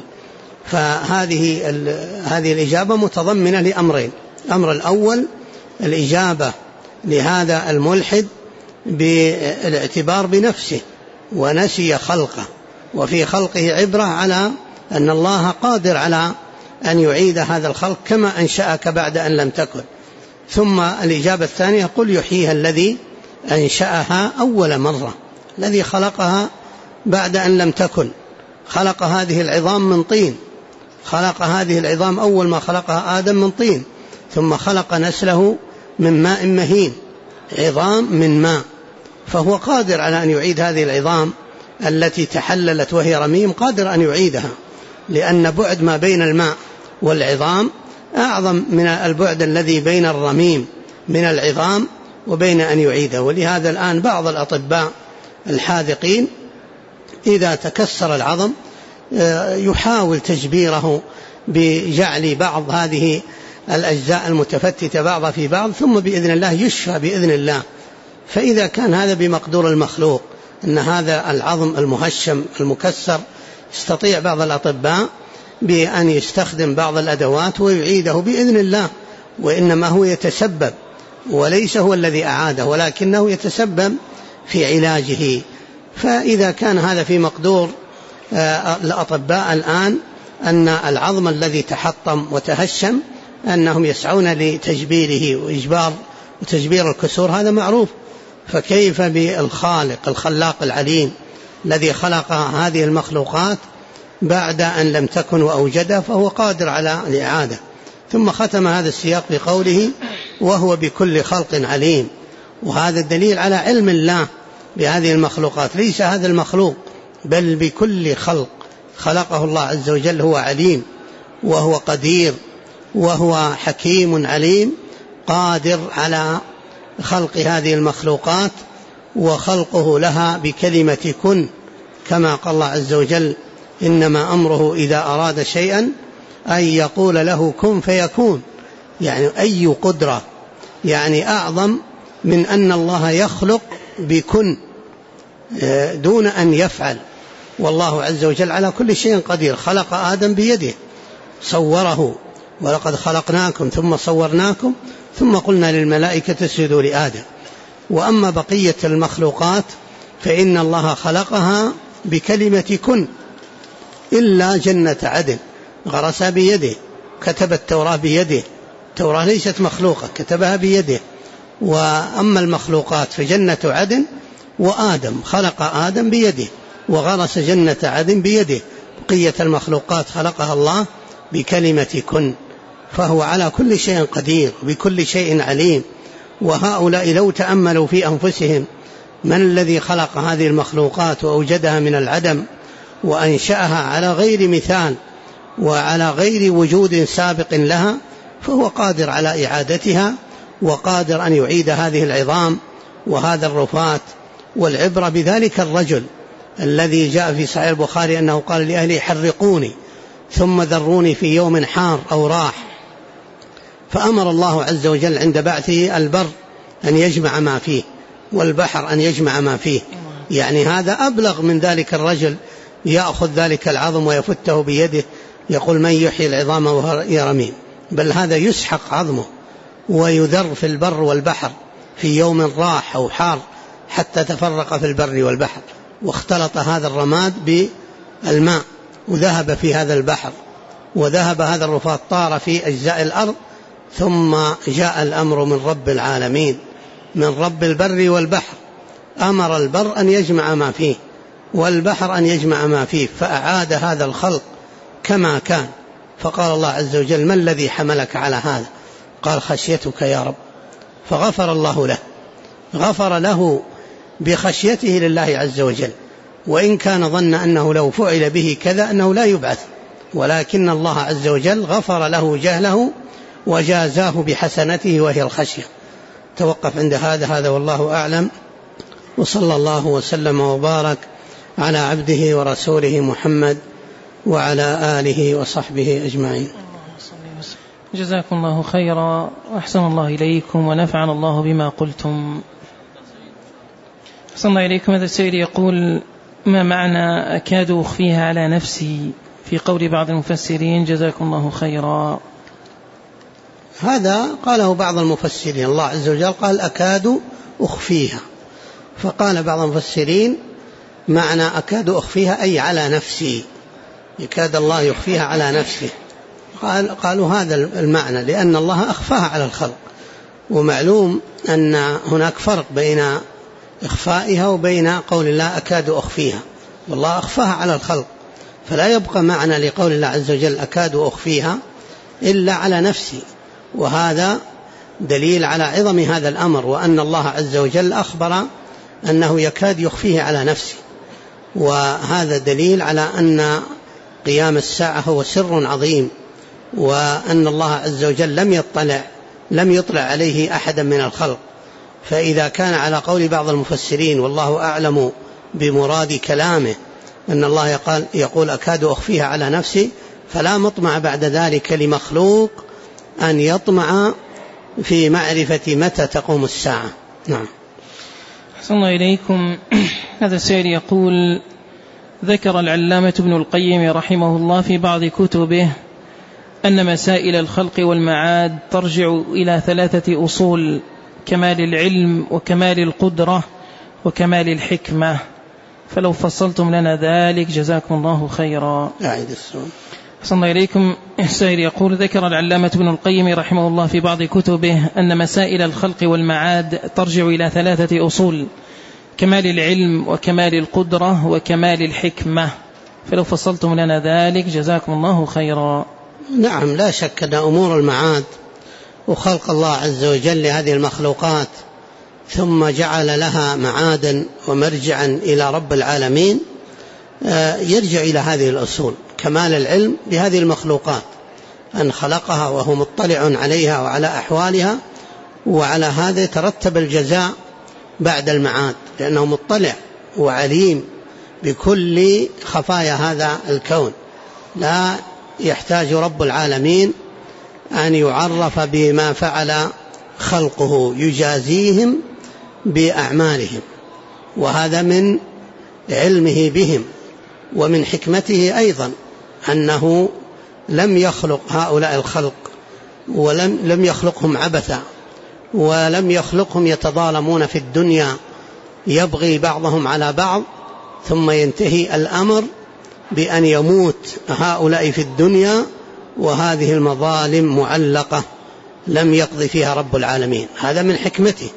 فهذه الإجابة متضمنة لأمرين: الأمر الأول الإجابة لهذا الملحد بالاعتبار بنفسه ونسي خلقه، وفي خلقه عبرة على أن الله قادر على أن يعيد هذا الخلق كما أنشأك بعد أن لم تكن. ثم الإجابة الثانية: قل يحييها الذي أنشأها أول مرة، الذي خلقها بعد أن لم تكن، خلق هذه العظام من طين، خلق هذه العظام أول ما خلقها آدم من طين، ثم خلق نسله من ماء مهين، عظام من ماء. فهو قادر على أن يعيد هذه العظام التي تحللت وهي رميم، قادر أن يعيدها، لأن بعد ما بين الماء والعظام أعظم من البعد الذي بين الرميم من العظام وبين أن يعيده. ولهذا الآن بعض الأطباء الحاذقين إذا تكسر العظم يحاول تجبيره بجعل بعض هذه الأجزاء المتفتتة بعضها في بعض، ثم بإذن الله يشفى بإذن الله. فإذا كان هذا بمقدور المخلوق، أن هذا العظم المهشم المكسر يستطيع بعض الأطباء بأن يستخدم بعض الأدوات ويعيده بإذن الله، وإنما هو يتسبب وليس هو الذي أعاده، ولكنه يتسبب في علاجه. فإذا كان هذا في مقدور الأطباء الآن، أن العظم الذي تحطم وتهشم أنهم يسعون لتجبيره وتجبير الكسور، هذا معروف. فكيف بالخالق الخلاق العليم الذي خلق هذه المخلوقات بعد أن لم تكن وأوجدها، فهو قادر على الإعادة. ثم ختم هذا السياق بقوله وهو بكل خلق عليم، وهذا الدليل على علم الله بهذه المخلوقات. ليس هذا المخلوق بل بكل خلق خلقه الله عز وجل هو عليم، وهو قدير، وهو حكيم عليم، قادر على خلق هذه المخلوقات وخلقه لها بكلمة كن، كما قال الله عز وجل إنما أمره إذا أراد شيئا أن يقول له كن فيكون. يعني أي قدرة يعني أعظم من أن الله يخلق بكن دون أن يفعل، والله عز وجل على كل شيء قدير. خلق آدم بيده صوره، ولقد خلقناكم ثم صورناكم ثم قلنا للملائكة اسجدوا لآدم. وأما بقية المخلوقات فإن الله خلقها بكلمة كن، إلا جنة عدن غرسها بيده، كتب التوراة بيده، التوراة ليست مخلوقة كتبها بيده. وأما المخلوقات فجنة عدن وآدم، خلق آدم بيده وغرس جنة عدن بيده. بقية المخلوقات خلقها الله بكلمة كن، فهو على كل شيء قدير بكل شيء عليم. وهؤلاء لو تأملوا في أنفسهم من الذي خلق هذه المخلوقات وأوجدها من العدم وأنشأها على غير مثال وعلى غير وجود سابق لها، فهو قادر على إعادتها وقادر أن يعيد هذه العظام وهذا الرفات. والعبرة بذلك الرجل الذي جاء في صحيح البخاري أنه قال لأهله حرقوني ثم ذروني في يوم حار أو راح، فأمر الله عز وجل عند بعثه البر أن يجمع ما فيه والبحر أن يجمع ما فيه. يعني هذا أبلغ من ذلك الرجل يأخذ ذلك العظم ويفته بيده يقول من يحيي العظام وهي رميم، بل هذا يسحق عظمه ويذر في البر والبحر في يوم راح أو حار حتى تفرق في البر والبحر، واختلط هذا الرماد بالماء وذهب في هذا البحر، وذهب هذا الرفات طار في أجزاء الأرض. ثم جاء الأمر من رب العالمين من رب البر والبحر، أمر البر أن يجمع ما فيه والبحر أن يجمع ما فيه، فأعاد هذا الخلق كما كان. فقال الله عز وجل ما الذي حملك على هذا؟ قال خشيتك يا رب، فغفر الله له، غفر له بخشيته لله عز وجل. وإن كان ظن أنه لو فعل به كذا أنه لا يبعث، ولكن الله عز وجل غفر له جهله وجازاه بحسنته وهي الخشية. توقف عند هذا والله أعلم، وصلى الله وسلم وبارك على عبده ورسوله محمد وعلى آله وصحبه أجمعين. جزاكم الله خيرا وأحسن الله إليكم ونفعنا الله بما قلتم. أحسن الله إليكم. هذا السائل يقول ما معنى أكاد أخفيها على نفسي في قول بعض المفسرين؟ جزاكم الله خيرا. هذا قاله بعض المفسرين، الله عز وجل قال أكاد أخفيها، فقال بعض المفسرين معنى أكاد أخفيها أي على نفسي، يكاد الله يخفيها على نفسه. قالوا هذا المعنى لأن الله أخفاها على الخلق، ومعلوم أن هناك فرق بين إخفائها وبين قول الله أكاد أخفيها، والله أخفاها على الخلق، فلا يبقى معنى لقول الله عز وجل أكاد أخفيها إلا على نفسي. وهذا دليل على عظم هذا الأمر، وأن الله عز وجل أخبر أنه يكاد يخفيه على نفسه، وهذا دليل على أن قيام الساعة هو سر عظيم، وأن الله عز وجل لم يطلع عليه أحدا من الخلق. فإذا كان على قول بعض المفسرين والله أعلم بمراد كلامه أن الله يقول أكاد أخفيها على نفسي، فلا مطمع بعد ذلك لمخلوق أن يطمع في معرفة متى تقوم الساعة. نعم. أحسن الله إليكم. هذا السائل يقول: ذكر العلامة ابن القيم رحمه الله في بعض كتبه أن مسائل الخلق والمعاد ترجع إلى 3 أصول: كمال العلم وكمال القدرة وكمال الحكمة، فلو فصلتم لنا ذلك جزاكم الله خيرا. أعيد السؤال. أحسن الله إليكم. السائل يقول: ذكر العلامة ابن القيم رحمه الله في بعض كتبه أن مسائل الخلق والمعاد ترجع إلى 3 أصول: كمال العلم وكمال القدرة وكمال الحكمة، فلو فصلتم لنا ذلك جزاكم الله خيرا. نعم، لا شك أن أمور المعاد وخلق الله عز وجل لهذه المخلوقات ثم جعل لها معادا ومرجعا إلى رب العالمين يرجع إلى هذه الأصول: كمال العلم بهذه المخلوقات، أن خلقها وهو مطلع عليها وعلى أحوالها، وعلى هذا يترتب الجزاء بعد المعاد، لأنه مطلع وعليم بكل خفايا هذا الكون. لا يحتاج رب العالمين أن يعرف بما فعل خلقه، يجازيهم بأعمالهم، وهذا من علمه بهم ومن حكمته أيضا، أنه لم يخلق هؤلاء الخلق ولم يخلقهم عبثا، ولم يخلقهم يتظالمون في الدنيا يبغي بعضهم على بعض ثم ينتهي الأمر بأن يموت هؤلاء في الدنيا وهذه المظالم معلقة لم يقضي فيها رب العالمين. هذا من حكمته،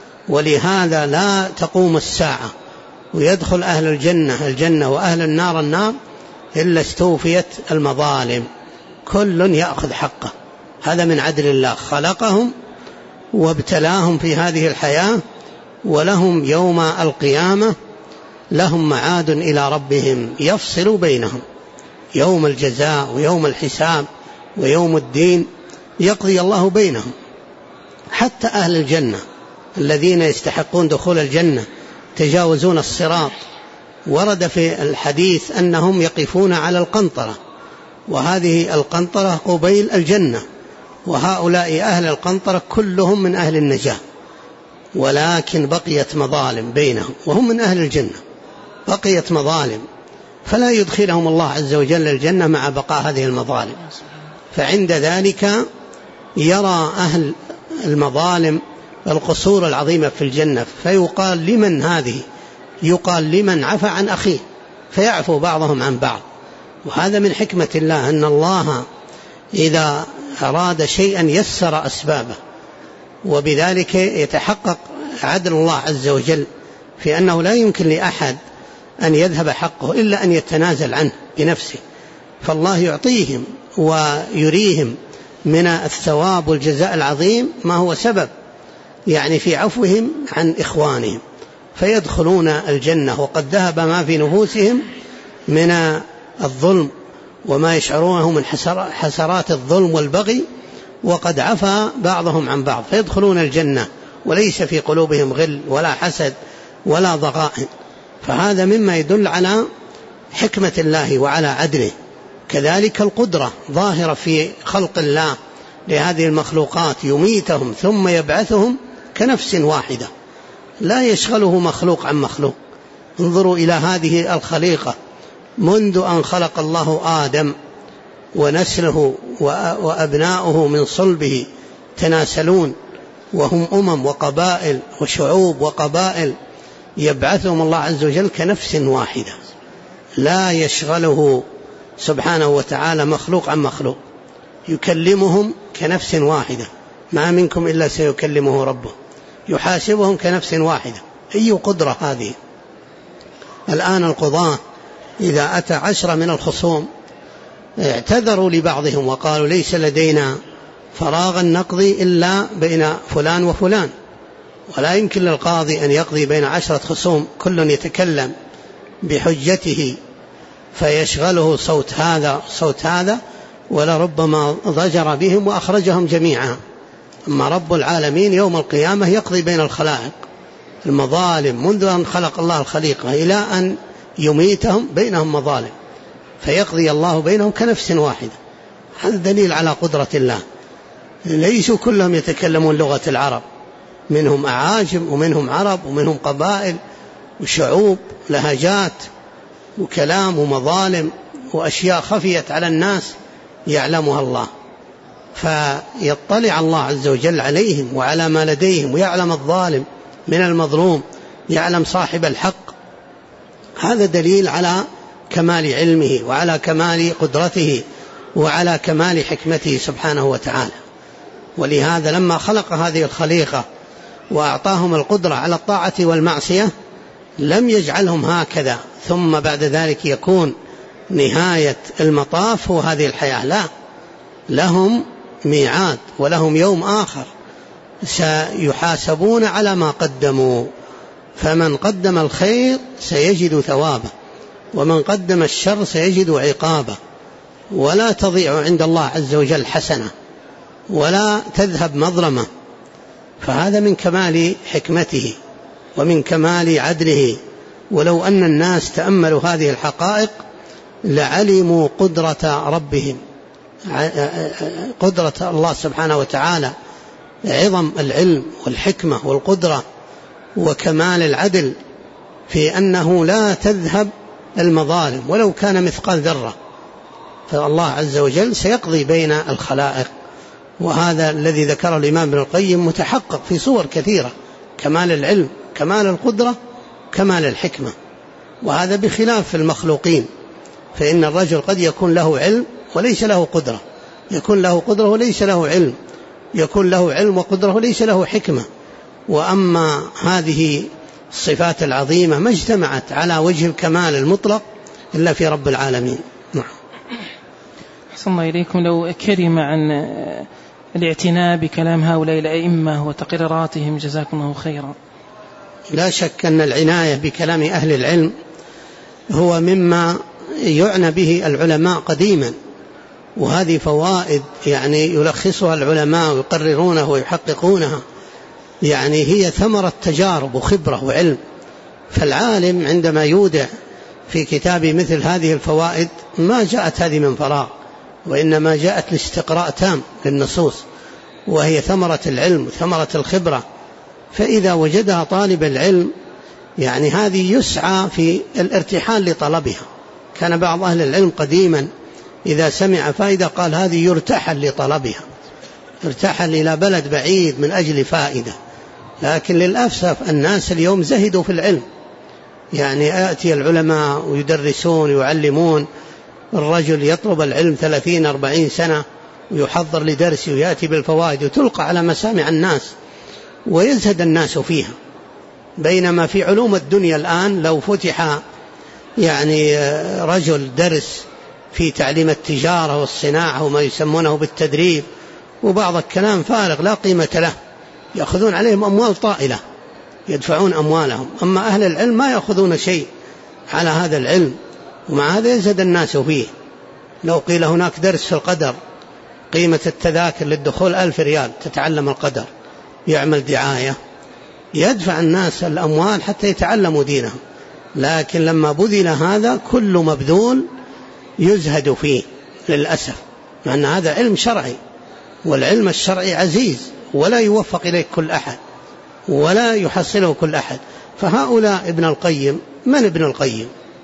ولهذا لا تقوم الساعة ويدخل أهل الجنة الجنة وأهل النار النار إلا استوفيت المظالم، كل يأخذ حقه. هذا من عدل الله، خلقهم وابتلاهم في هذه الحياة، ولهم يوم القيامة لهم معاد إلى ربهم يفصل بينهم، يوم الجزاء ويوم الحساب ويوم الدين يقضي الله بينهم. حتى أهل الجنة الذين يستحقون دخول الجنة تجاوزون الصراط، ورد في الحديث أنهم يقفون على القنطرة، وهذه القنطرة قبيل الجنة، وهؤلاء أهل القنطرة كلهم من أهل النجاة، ولكن بقيت مظالم بينهم وهم من أهل الجنة، بقيت مظالم فلا يدخلهم الله عز وجل الجنة مع بقاء هذه المظالم. فعند ذلك يرى أهل المظالم القصور العظيمة في الجنة، فيقال لمن هذه؟ يقال لمن عفى عن أخيه، فيعفو بعضهم عن بعض. وهذا من حكمة الله، أن الله إذا أراد شيئا يسر أسبابه، وبذلك يتحقق عدل الله عز وجل في أنه لا يمكن لأحد أن يذهب حقه إلا أن يتنازل عنه بنفسه، فالله يعطيهم ويريهم من الثواب والجزاء العظيم ما هو سبب يعني في عفوهم عن إخوانهم، فيدخلون الجنة وقد ذهب ما في نفوسهم من الظلم وما يشعرونه من حسرات الظلم والبغي، وقد عفى بعضهم عن بعض، فيدخلون الجنة وليس في قلوبهم غل ولا حسد ولا ضغائن. فهذا مما يدل على حكمة الله وعلى عدله. كذلك القدرة ظاهرة في خلق الله لهذه المخلوقات، يميتهم ثم يبعثهم كنفس واحدة، لا يشغله مخلوق عن مخلوق. انظروا إلى هذه الخليقة منذ أن خلق الله آدم ونسله وأبناؤه من صلبه تناسلون، وهم أمم وقبائل وشعوب وقبائل، يبعثهم الله عز وجل كنفس واحدة، لا يشغله سبحانه وتعالى مخلوق عن مخلوق، يكلمهم كنفس واحدة، ما منكم إلا سيكلمه ربه، يحاسبهم كنفس واحدة. أي قدرة هذه! الآن القضاة إذا أتى 10 من الخصوم اعتذروا لبعضهم وقالوا ليس لدينا فراغا نقضي إلا بين فلان وفلان، ولا يمكن للقاضي أن يقضي بين 10 خصوم كل يتكلم بحجته فيشغله صوت هذا صوت هذا، ولربما ضجر بهم وأخرجهم جميعا. أما رب العالمين يوم القيامة يقضي بين الخلائق المظالم منذ أن خلق الله الخليقة إلى أن يميتهم بينهم مظالم، فيقضي الله بينهم كنفس واحدة. هذا دليل على قدرة الله. ليسوا كلهم يتكلمون لغة العرب، منهم أعاجم ومنهم عرب ومنهم قبائل وشعوب، لهجات وكلام ومظالم وأشياء خفيت على الناس يعلمها الله، فيطلع الله عز وجل عليهم وعلى ما لديهم، ويعلم الظالم من المظلوم، يعلم صاحب الحق. هذا دليل على كمال علمه وعلى كمال قدرته وعلى كمال حكمته سبحانه وتعالى. ولهذا لما خلق هذه الخليقة وأعطاهم القدرة على الطاعة والمعصية لم يجعلهم هكذا ثم بعد ذلك يكون نهاية المطاف هو هذه الحياة، لا، لهم ميعاد ولهم يوم آخر سيحاسبون على ما قدموا، فمن قدم الخير سيجد ثوابه ومن قدم الشر سيجد عقابه، ولا تضيع عند الله عز وجل حسنة ولا تذهب مظلمة. فهذا من كمال حكمته ومن كمال عدله. ولو أن الناس تأملوا هذه الحقائق لعلموا قدرة ربهم، قدرة الله سبحانه وتعالى، عظم العلم والحكمة والقدرة وكمال العدل في أنه لا تذهب المظالم ولو كان مثقال ذرة، فالله عز وجل سيقضي بين الخلائق. وهذا الذي ذكره الإمام ابن القيم متحقق في صور كثيرة، كمال العلم، كمال القدرة، كمال الحكمة. وهذا بخلاف المخلوقين، فإن الرجل قد يكون له علم وليس له قدرة، يكون له قدرة وليس له علم، يكون له علم وقدرة وليس له حكمة. وأما هذه الصفات العظيمة ما اجتمعت على وجه الكمال المطلق إلا في رب العالمين. نعم. أحسن الله إليكم. لو كلمة عن الاعتناء بكلام هؤلاء الأئمة وتقريراتهم جزاكم الله خيرا. لا شك أن العناية بكلام أهل العلم هو مما يعنى به العلماء قديما، وهذه فوائد يعني يلخصها العلماء ويقررونها ويحققونها، يعني هي ثمرة تجارب وخبرة وعلم. فالعالم عندما يودع في كتاب مثل هذه الفوائد ما جاءت هذه من فراغ، وإنما جاءت لاستقراء تام للنصوص، وهي ثمرة العلم ثمرة الخبرة. فإذا وجدها طالب العلم يعني هذه يسعى في الارتحال لطلبها. كان بعض أهل العلم قديما إذا سمع فائدة قال هذه يرتحل لطلبها، يرتحل إلى بلد بعيد من أجل فائدة. لكن للأسف الناس اليوم زهدوا في العلم، يعني يأتي العلماء ويدرسون ويعلمون، الرجل يطلب العلم 30-40 سنة ويحضر لدرسه ويأتي بالفوائد وتلقى على مسامع الناس ويزهد الناس فيها. بينما في علوم الدنيا الآن لو فتح يعني رجل درس في تعليم التجارة والصناعة وما يسمونه بالتدريب وبعض الكلام فارغ لا قيمة له، يأخذون عليهم أموال طائلة، يدفعون أموالهم. أما أهل العلم ما يأخذون شيء على هذا العلم، ومع هذا يزهد الناس فيه. لو قيل هناك درس في القدر قيمة التذاكر للدخول 1000 ريال تتعلم القدر، يعمل دعاية، يدفع الناس الأموال حتى يتعلموا دينهم. لكن لما بذل هذا كل مبذول يزهد فيه للأسف، لأن هذا علم شرعي، والعلم الشرعي عزيز ولا يوفق إليه كل أحد ولا يحصله كل أحد. فهؤلاء ابن القيم، من ابن القيم؟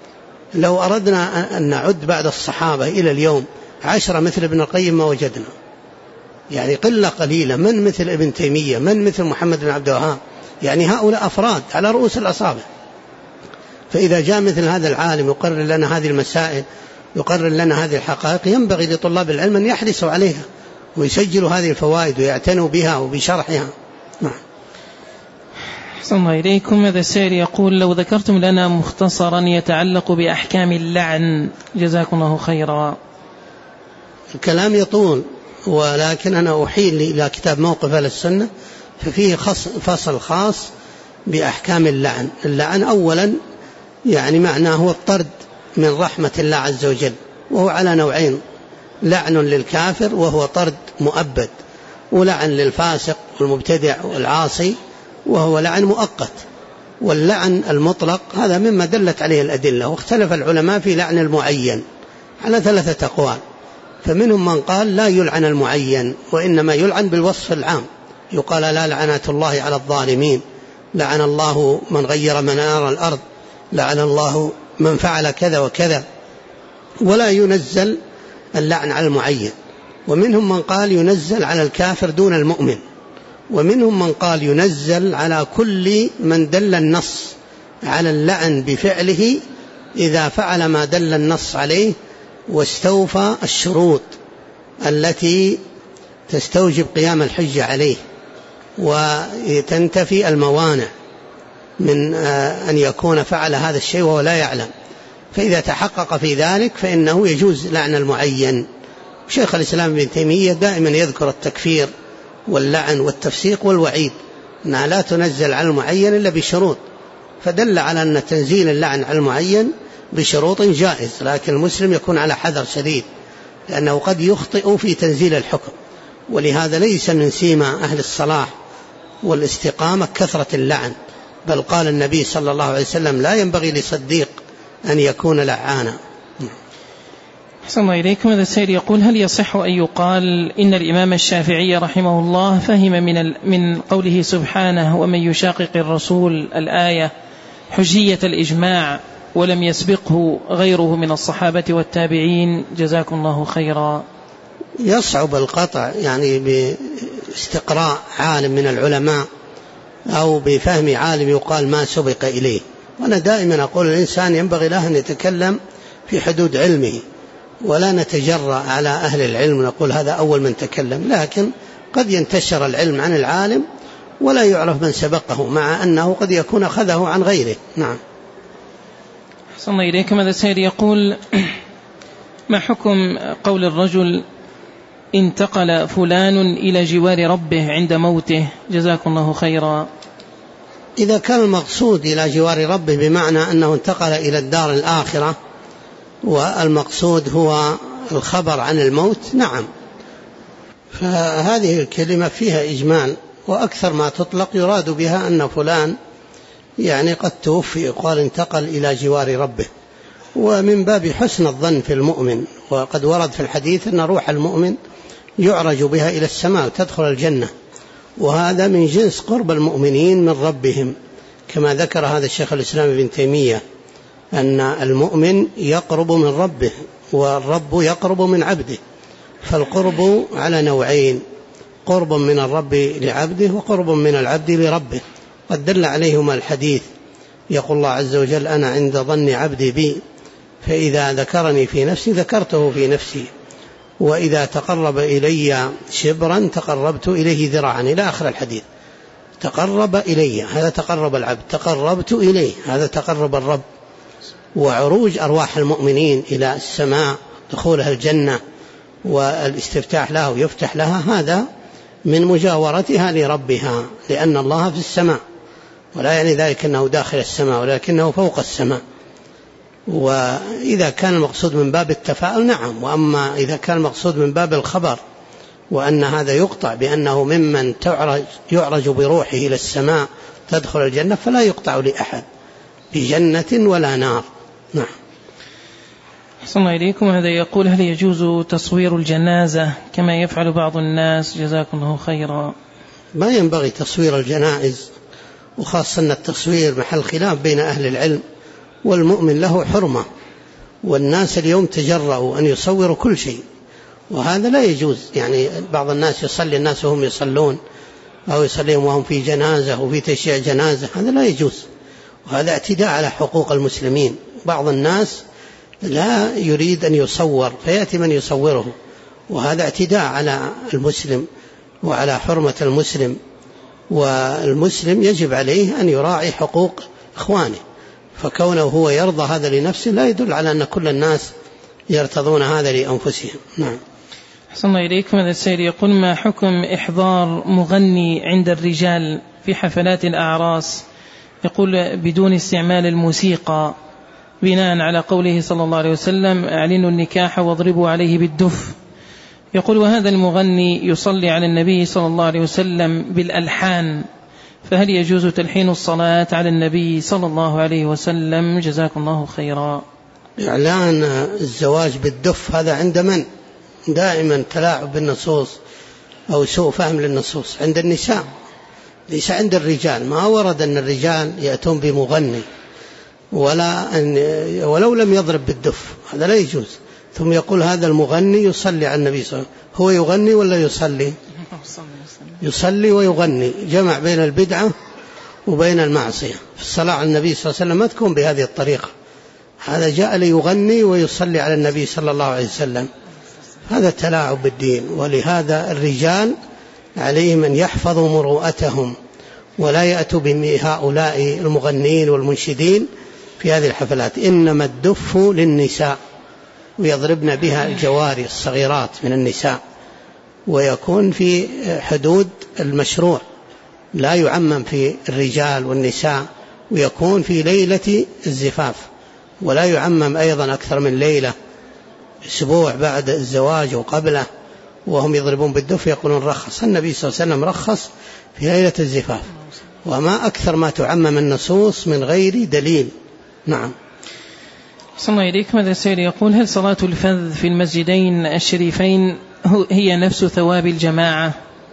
لو أردنا أن نعد بعد الصحابة إلى اليوم 10 مثل ابن القيم ما وجدنا، يعني قلة قليلة. من مثل ابن تيمية، من مثل محمد بن عبد الوهاب، يعني هؤلاء أفراد على رؤوس الأصابع. فإذا جاء مثل هذا العالم يقرر لنا هذه المسائل، يقرر لنا هذه الحقائق، ينبغي لطلاب العلم أن يحرصوا عليها ويسجلوا هذه الفوائد ويعتنوا بها وبشرحها. نعم. أحسن الله إليكم. هذا السائل يقول لو ذكرتم لنا مختصرا يتعلق بأحكام اللعن جزاكم الله خيرا. الكلام يطول، ولكن أنا أحيل إلى كتاب موقف أهل السنة ففيه فصل خاص بأحكام اللعن. اللعن أولا يعني معناه هو الطرد من رحمة الله عز وجل، وهو على نوعين: لعن للكافر وهو طرد مؤبد، ولعن للفاسق والمبتدع والعاصي وهو لعن مؤقت. واللعن المطلق هذا مما دلت عليه الأدلة، واختلف العلماء في لعن المعين على 3 أقوال. فمنهم من قال لا يلعن المعين، وإنما يلعن بالوصف العام، يقال لا لعنة الله على الظالمين، لعن الله من غير منار الأرض، لعن الله من فعل كذا وكذا، ولا ينزل اللعن على المعين. ومنهم من قال ينزل على الكافر دون المؤمن، ومنهم من قال ينزل على كل من دل النص على اللعن بفعله إذا فعل ما دل النص عليه واستوفى الشروط التي تستوجب قيام الحجة عليه، وتنتفي الموانع من أن يكون فعل هذا الشيء وهو لا يعلم، فإذا تحقق في ذلك فإنه يجوز لعن المعين. شيخ الإسلام ابن تيمية دائما يذكر التكفير واللعن والتفسيق والوعيد، أنها لا تنزل على المعين إلا بشروط، فدل على أن تنزيل اللعن على المعين بشروط جائز، لكن المسلم يكون على حذر شديد لأنه قد يخطئ في تنزيل الحكم. ولهذا ليس من سيما أهل الصلاح والاستقامة كثرة اللعن، بل قال النبي صلى الله عليه وسلم لا ينبغي لصديق أن يكون لعانا. أحسن الله إليكم. هذا السائل يقول: هل يصح أن يقال إن الإمام الشافعي رحمه الله فهم من قوله سبحانه ومن يشاقق الرسول الآية حجية الإجماع ولم يسبقه غيره من الصحابة والتابعين جزاكم الله خيرا؟ يصعب القطع يعني باستقراء عالم من العلماء أو بفهم عالم يقال ما سبق إليه. وأنا دائما أقول الإنسان ينبغي له أن يتكلم في حدود علمه، ولا نتجرأ على أهل العلم ونقول هذا أول من تكلم، لكن قد ينتشر العلم عن العالم ولا يعرف من سبقه، مع أنه قد يكون أخذه عن غيره. نعم. أحسن الله إليكم. هذا السائل يقول: ما حكم قول الرجل انتقل فلان إلى جوار ربه عند موته جزاكم الله خيرا؟ إذا كان المقصود إلى جوار ربه بمعنى أنه انتقل إلى الدار الآخرة والمقصود هو الخبر عن الموت، نعم، فهذه الكلمة فيها إجمال، وأكثر ما تطلق يراد بها أن فلان يعني قد توفي، قال انتقل إلى جوار ربه، ومن باب حسن الظن في المؤمن. وقد ورد في الحديث أن روح المؤمن يعرج بها إلى السماء وتدخل الجنة، وهذا من جنس قرب المؤمنين من ربهم، كما ذكر هذا الشيخ الإسلام ابن تيمية أن المؤمن يقرب من ربه والرب يقرب من عبده، فالقرب على نوعين: قرب من الرب لعبده وقرب من العبد لربه، قد دل عليهما الحديث. يقول الله عز وجل: أنا عند ظن عبدي بي، فإذا ذكرني في نفسي ذكرته في نفسي، وإذا تقرب إلي شبرا تقربت إليه ذراعا، إلى آخر الحديث. تقرب إلي هذا تقرب العبد، تقربت إليه هذا تقرب الرب. وعروج أرواح المؤمنين إلى السماء، دخولها الجنة والاستفتاح لها ويفتح لها، هذا من مجاورتها لربها، لأن الله في السماء، ولا يعني ذلك أنه داخل السماء ولكنه فوق السماء. وإذا كان المقصود من باب التفاؤل نعم، وأما إذا كان المقصود من باب الخبر وأن هذا يقطع بأنه ممن يعرج بروحه إلى السماء تدخل الجنة، فلا يقطع لأحد بجنة ولا نار. نعم. أحسن الله إليكم. هذا يقول: هل يجوز تصوير الجنازة كما يفعل بعض الناس جزاكم الله خيرا؟ ما ينبغي تصوير الجنائز، وخاصة أن التصوير محل خلاف بين أهل العلم، والمؤمن له حرمة، والناس اليوم تجرؤوا أن يصوروا كل شيء، وهذا لا يجوز. يعني بعض الناس يصلي الناس وهم يصلون، أو يصليهم وهم في جنازة وفي تشييع جنازة، هذا لا يجوز، وهذا اعتداء على حقوق المسلمين. بعض الناس لا يريد أن يصور فيأتي من يصوره، وهذا اعتداء على المسلم وعلى حرمة المسلم، والمسلم يجب عليه أن يراعي حقوق إخوانه، فكونه هو يرضى هذا لنفسه لا يدل على أن كل الناس يرتضون هذا لأنفسهم. نعم. أحسن الله إليكم. هذا السائل يقول: ما حكم إحضار مغني عند الرجال في حفلات الأعراس، يقول بدون استعمال الموسيقى، بناء على قوله صلى الله عليه وسلم: أعلنوا النكاح واضربوا عليه بالدف. يقول: وهذا المغني يصلي على النبي صلى الله عليه وسلم بالألحان، فهل يجوز تلحين الصلاة على النبي صلى الله عليه وسلم جزاكم الله خيرا؟ إعلان الزواج بالدف هذا عند من؟ دائما تلاعب بالنصوص أو سوء فهم للنصوص عند النساء ليس عند الرجال. ما ورد أن الرجال يأتون بمغني ولو لم يضرب بالدف، هذا لا يجوز. ثم يقول هذا المغني يصلي على النبي صلى الله عليه وسلم، هو يغني ولا يصلي؟ يصلي ويغني، جمع بين البدعة وبين المعصية. في الصلاة على النبي صلى الله عليه وسلم ما تكون بهذه الطريقة، هذا جاء ليغني ويصلي على النبي صلى الله عليه وسلم، هذا تلاعب بالدين. ولهذا الرجال عليهم أن يحفظوا مروءتهم ولا يأتوا بهؤلاء المغنين والمنشدين في هذه الحفلات. إنما الدف للنساء ويضربن بها الجواري الصغيرات من النساء، ويكون في حدود المشروع، لا يعمم في الرجال والنساء، ويكون في ليلة الزفاف، ولا يعمم أيضا أكثر من ليلة، أسبوع بعد الزواج وقبله وهم يضربون بالدف يقولون رخص. النبي صلى الله عليه وسلم رخص في ليلة الزفاف، وما أكثر ما تعمم النصوص من غير دليل. نعم. صلى الله إليك. ماذا السائل يقول: هل صلاة الفذ في المسجدين الشريفين هي نفس ثواب الجماعة؟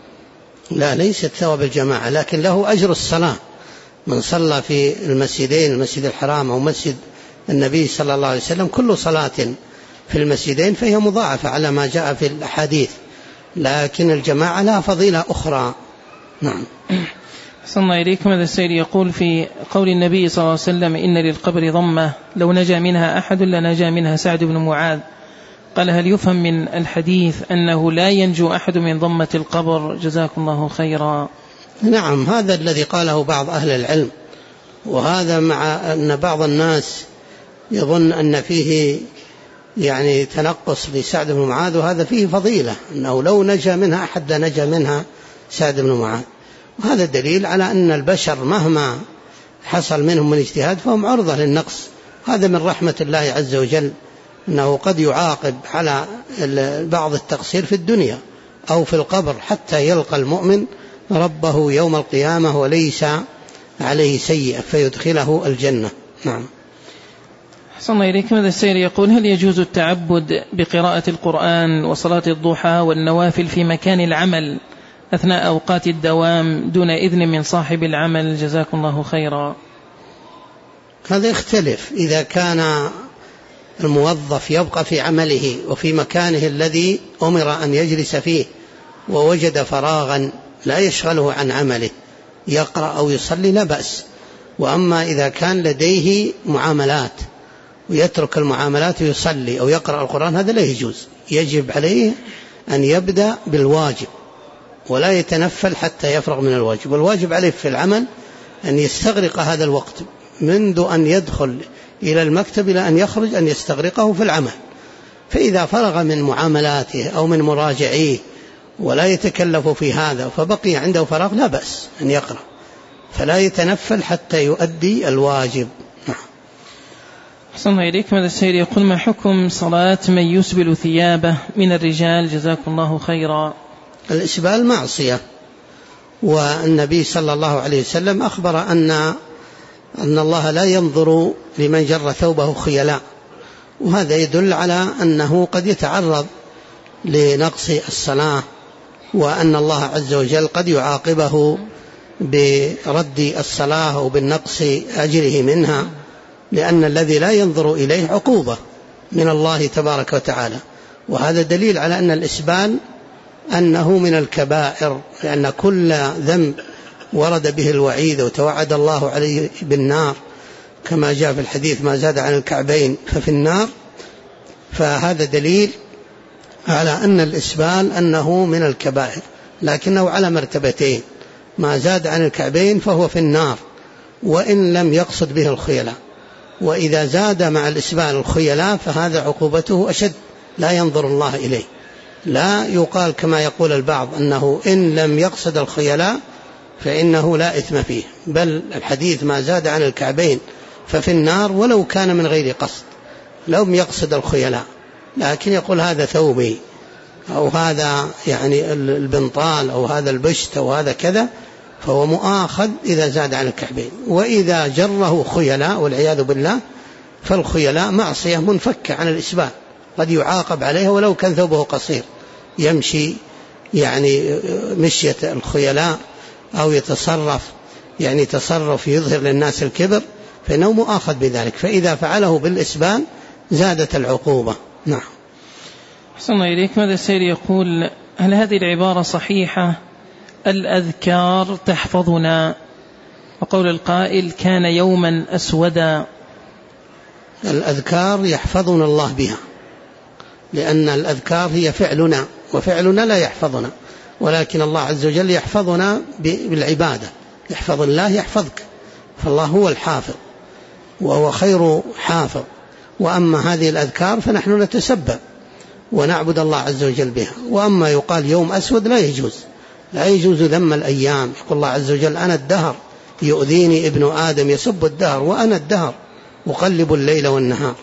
لا، ليست ثواب الجماعة، لكن له أجر الصلاة. من صلى في المسجدين، المسجد الحرام أو مسجد النبي صلى الله عليه وسلم، كل صلاة في المسجدين فهي مضاعفة على ما جاء في الأحاديث، لكن الجماعة لها فضيلة أخرى. نعم. صلى الله إليكم. هذا السائل يقول: في قول النبي صلى الله عليه وسلم إن للقبر ضمة لو نجا منها أحد لنجا منها سعد بن معاذ، قال: هل يفهم من الحديث أنه لا ينجو أحد من ضمة القبر؟ جزاكم الله خيرا. نعم، هذا الذي قاله بعض أهل العلم، وهذا مع أن بعض الناس يظن أن فيه يعني تنقص لسعد بن معاذ، وهذا فيه فضيلة، أنه لو نجا منها أحد لنجا منها سعد بن معاذ. وهذا دليل على أن البشر مهما حصل منهم من اجتهاد فهم عرضة للنقص. هذا من رحمة الله عز وجل، أنه قد يعاقب على بعض التقصير في الدنيا أو في القبر حتى يلقى المؤمن ربه يوم القيامة وليس عليه سيئة فيدخله الجنة. نعم. صلى الله إليكم. هذا السائل يقول: هل يجوز التعبد بقراءة القرآن وصلاة الضحى والنوافل في مكان العمل أثناء أوقات الدوام دون إذن من صاحب العمل؟ جزاكم الله خيرا. هذا يختلف. إذا كان الموظف يبقى في عمله وفي مكانه الذي أمر أن يجلس فيه ووجد فراغا لا يشغله عن عمله يقرأ أو يصلي لا بأس. وأما إذا كان لديه معاملات ويترك المعاملات ويصلي أو يقرأ القرآن هذا لا يجوز. يجب عليه أن يبدأ بالواجب ولا يتنفل حتى يفرغ من الواجب. والواجب عليه في العمل أن يستغرق هذا الوقت منذ أن يدخل إلى المكتب إلى أن يخرج، أن يستغرقه في العمل. فإذا فرغ من معاملاته أو من مراجعيه ولا يتكلف في هذا فبقي عنده فراغ لا بأس أن يقرأ، فلا يتنفل حتى يؤدي الواجب. أحسن الله إليك. ماذا السائل يقول: ما حكم صلاة من يسبل ثيابه من الرجال؟ جزاكم الله خيرا. الإسبال معصية، والنبي صلى الله عليه وسلم أخبر أن الله لا ينظر لمن جر ثوبه خيلاء، وهذا يدل على أنه قد يتعرض لنقص الصلاة، وأن الله عز وجل قد يعاقبه برد الصلاة أو بالنقص أجره منها، لأن الذي لا ينظر إليه عقوبة من الله تبارك وتعالى. وهذا دليل على أن الإسبال أنه من الكبائر، لأن كل ذنب ورد به الوعيد وتوعد الله عليه بالنار كما جاء في الحديث: ما زاد عن الكعبين ففي النار. فهذا دليل على أن الإسبال أنه من الكبائر، لكنه على مرتبتين: ما زاد عن الكعبين فهو في النار وإن لم يقصد به الخيلاء، وإذا زاد مع الإسبال الخيلاء فهذا عقوبته أشد، لا ينظر الله إليه. لا يقال كما يقول البعض أنه إن لم يقصد الخيلاء فإنه لا إثم فيه، بل الحديث ما زاد عن الكعبين ففي النار ولو كان من غير قصد، لم يقصد الخيلاء، لكن يقول هذا ثوبي أو هذا يعني البنطال أو هذا البشت أو هذا كذا، فهو مؤاخذ إذا زاد عن الكعبين. وإذا جره خيلاء والعياذ بالله فالخيلاء معصية منفكة عن الإسبال، قد يعاقب عليها ولو كان ثوبه قصير، يمشي يعني مشية الخيلاء أو يتصرف يعني تصرف يظهر للناس الكبر فإنه مؤاخذ بذلك، فإذا فعله بالإسبال زادت العقوبة. نعم. أحسن الله إليك. ماذا السائل يقول: هل هذه العبارة صحيحة؟ الأذكار تحفظنا، وقول القائل كان يوما أسودا. الأذكار يحفظنا الله بها، لأن الأذكار هي فعلنا وفعلنا لا يحفظنا، ولكن الله عز وجل يحفظنا بالعبادة. يحفظ الله يحفظك، فالله هو الحافظ وهو خير حافظ. وأما هذه الأذكار فنحن نتسبب ونعبد الله عز وجل بها. وأما يقال يوم أسود لا يجوز ذم الأيام. يقول الله عز وجل: أنا الدهر يؤذيني ابن آدم يسب الدهر وأنا الدهر أقلب الليل والنهار.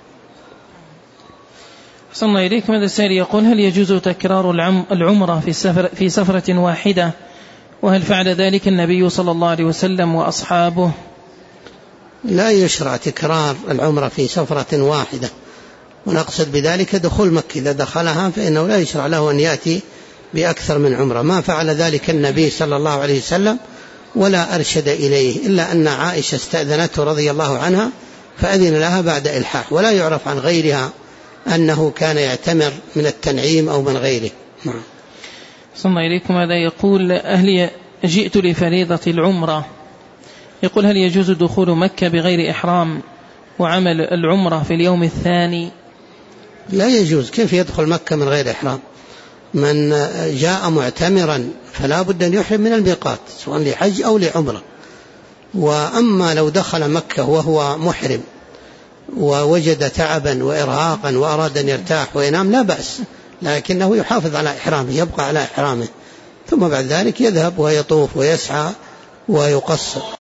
أحسن الله إليك. ماذا السائل يقول: هل يجوز تكرار العمرة في سفرة واحدة؟ وهل فعل ذلك النبي صلى الله عليه وسلم وأصحابه؟ لا يشرع تكرار العمرة في سفرة واحدة، ونقصد بذلك دخول مكة. إذا دخلها فإنه لا يشرع له أن يأتي بأكثر من عمرة. ما فعل ذلك النبي صلى الله عليه وسلم ولا أرشد إليه، إلا أن عائشة استأذنته رضي الله عنها فأذن لها بعد إلحاح، ولا يعرف عن غيرها أنه كان يعتمر من التنعيم أو من غيره. نعم. صلى الله إليكم. هذا يقول: أهلي جئت لفريضة العمرة، يقول: هل يجوز دخول مكة بغير إحرام وعمل العمرة في اليوم الثاني؟ لا يجوز. كيف يدخل مكة من غير إحرام؟ من جاء معتمرا فلا بد أن يحرم من الميقات سواء لحج أو لعمرة. وأما لو دخل مكة وهو محرم ووجد تعبا وإرهاقا وأراد أن يرتاح وينام لا بأس، لكنه يحافظ على إحرامه، يبقى على إحرامه، ثم بعد ذلك يذهب ويطوف ويسعى ويقصر.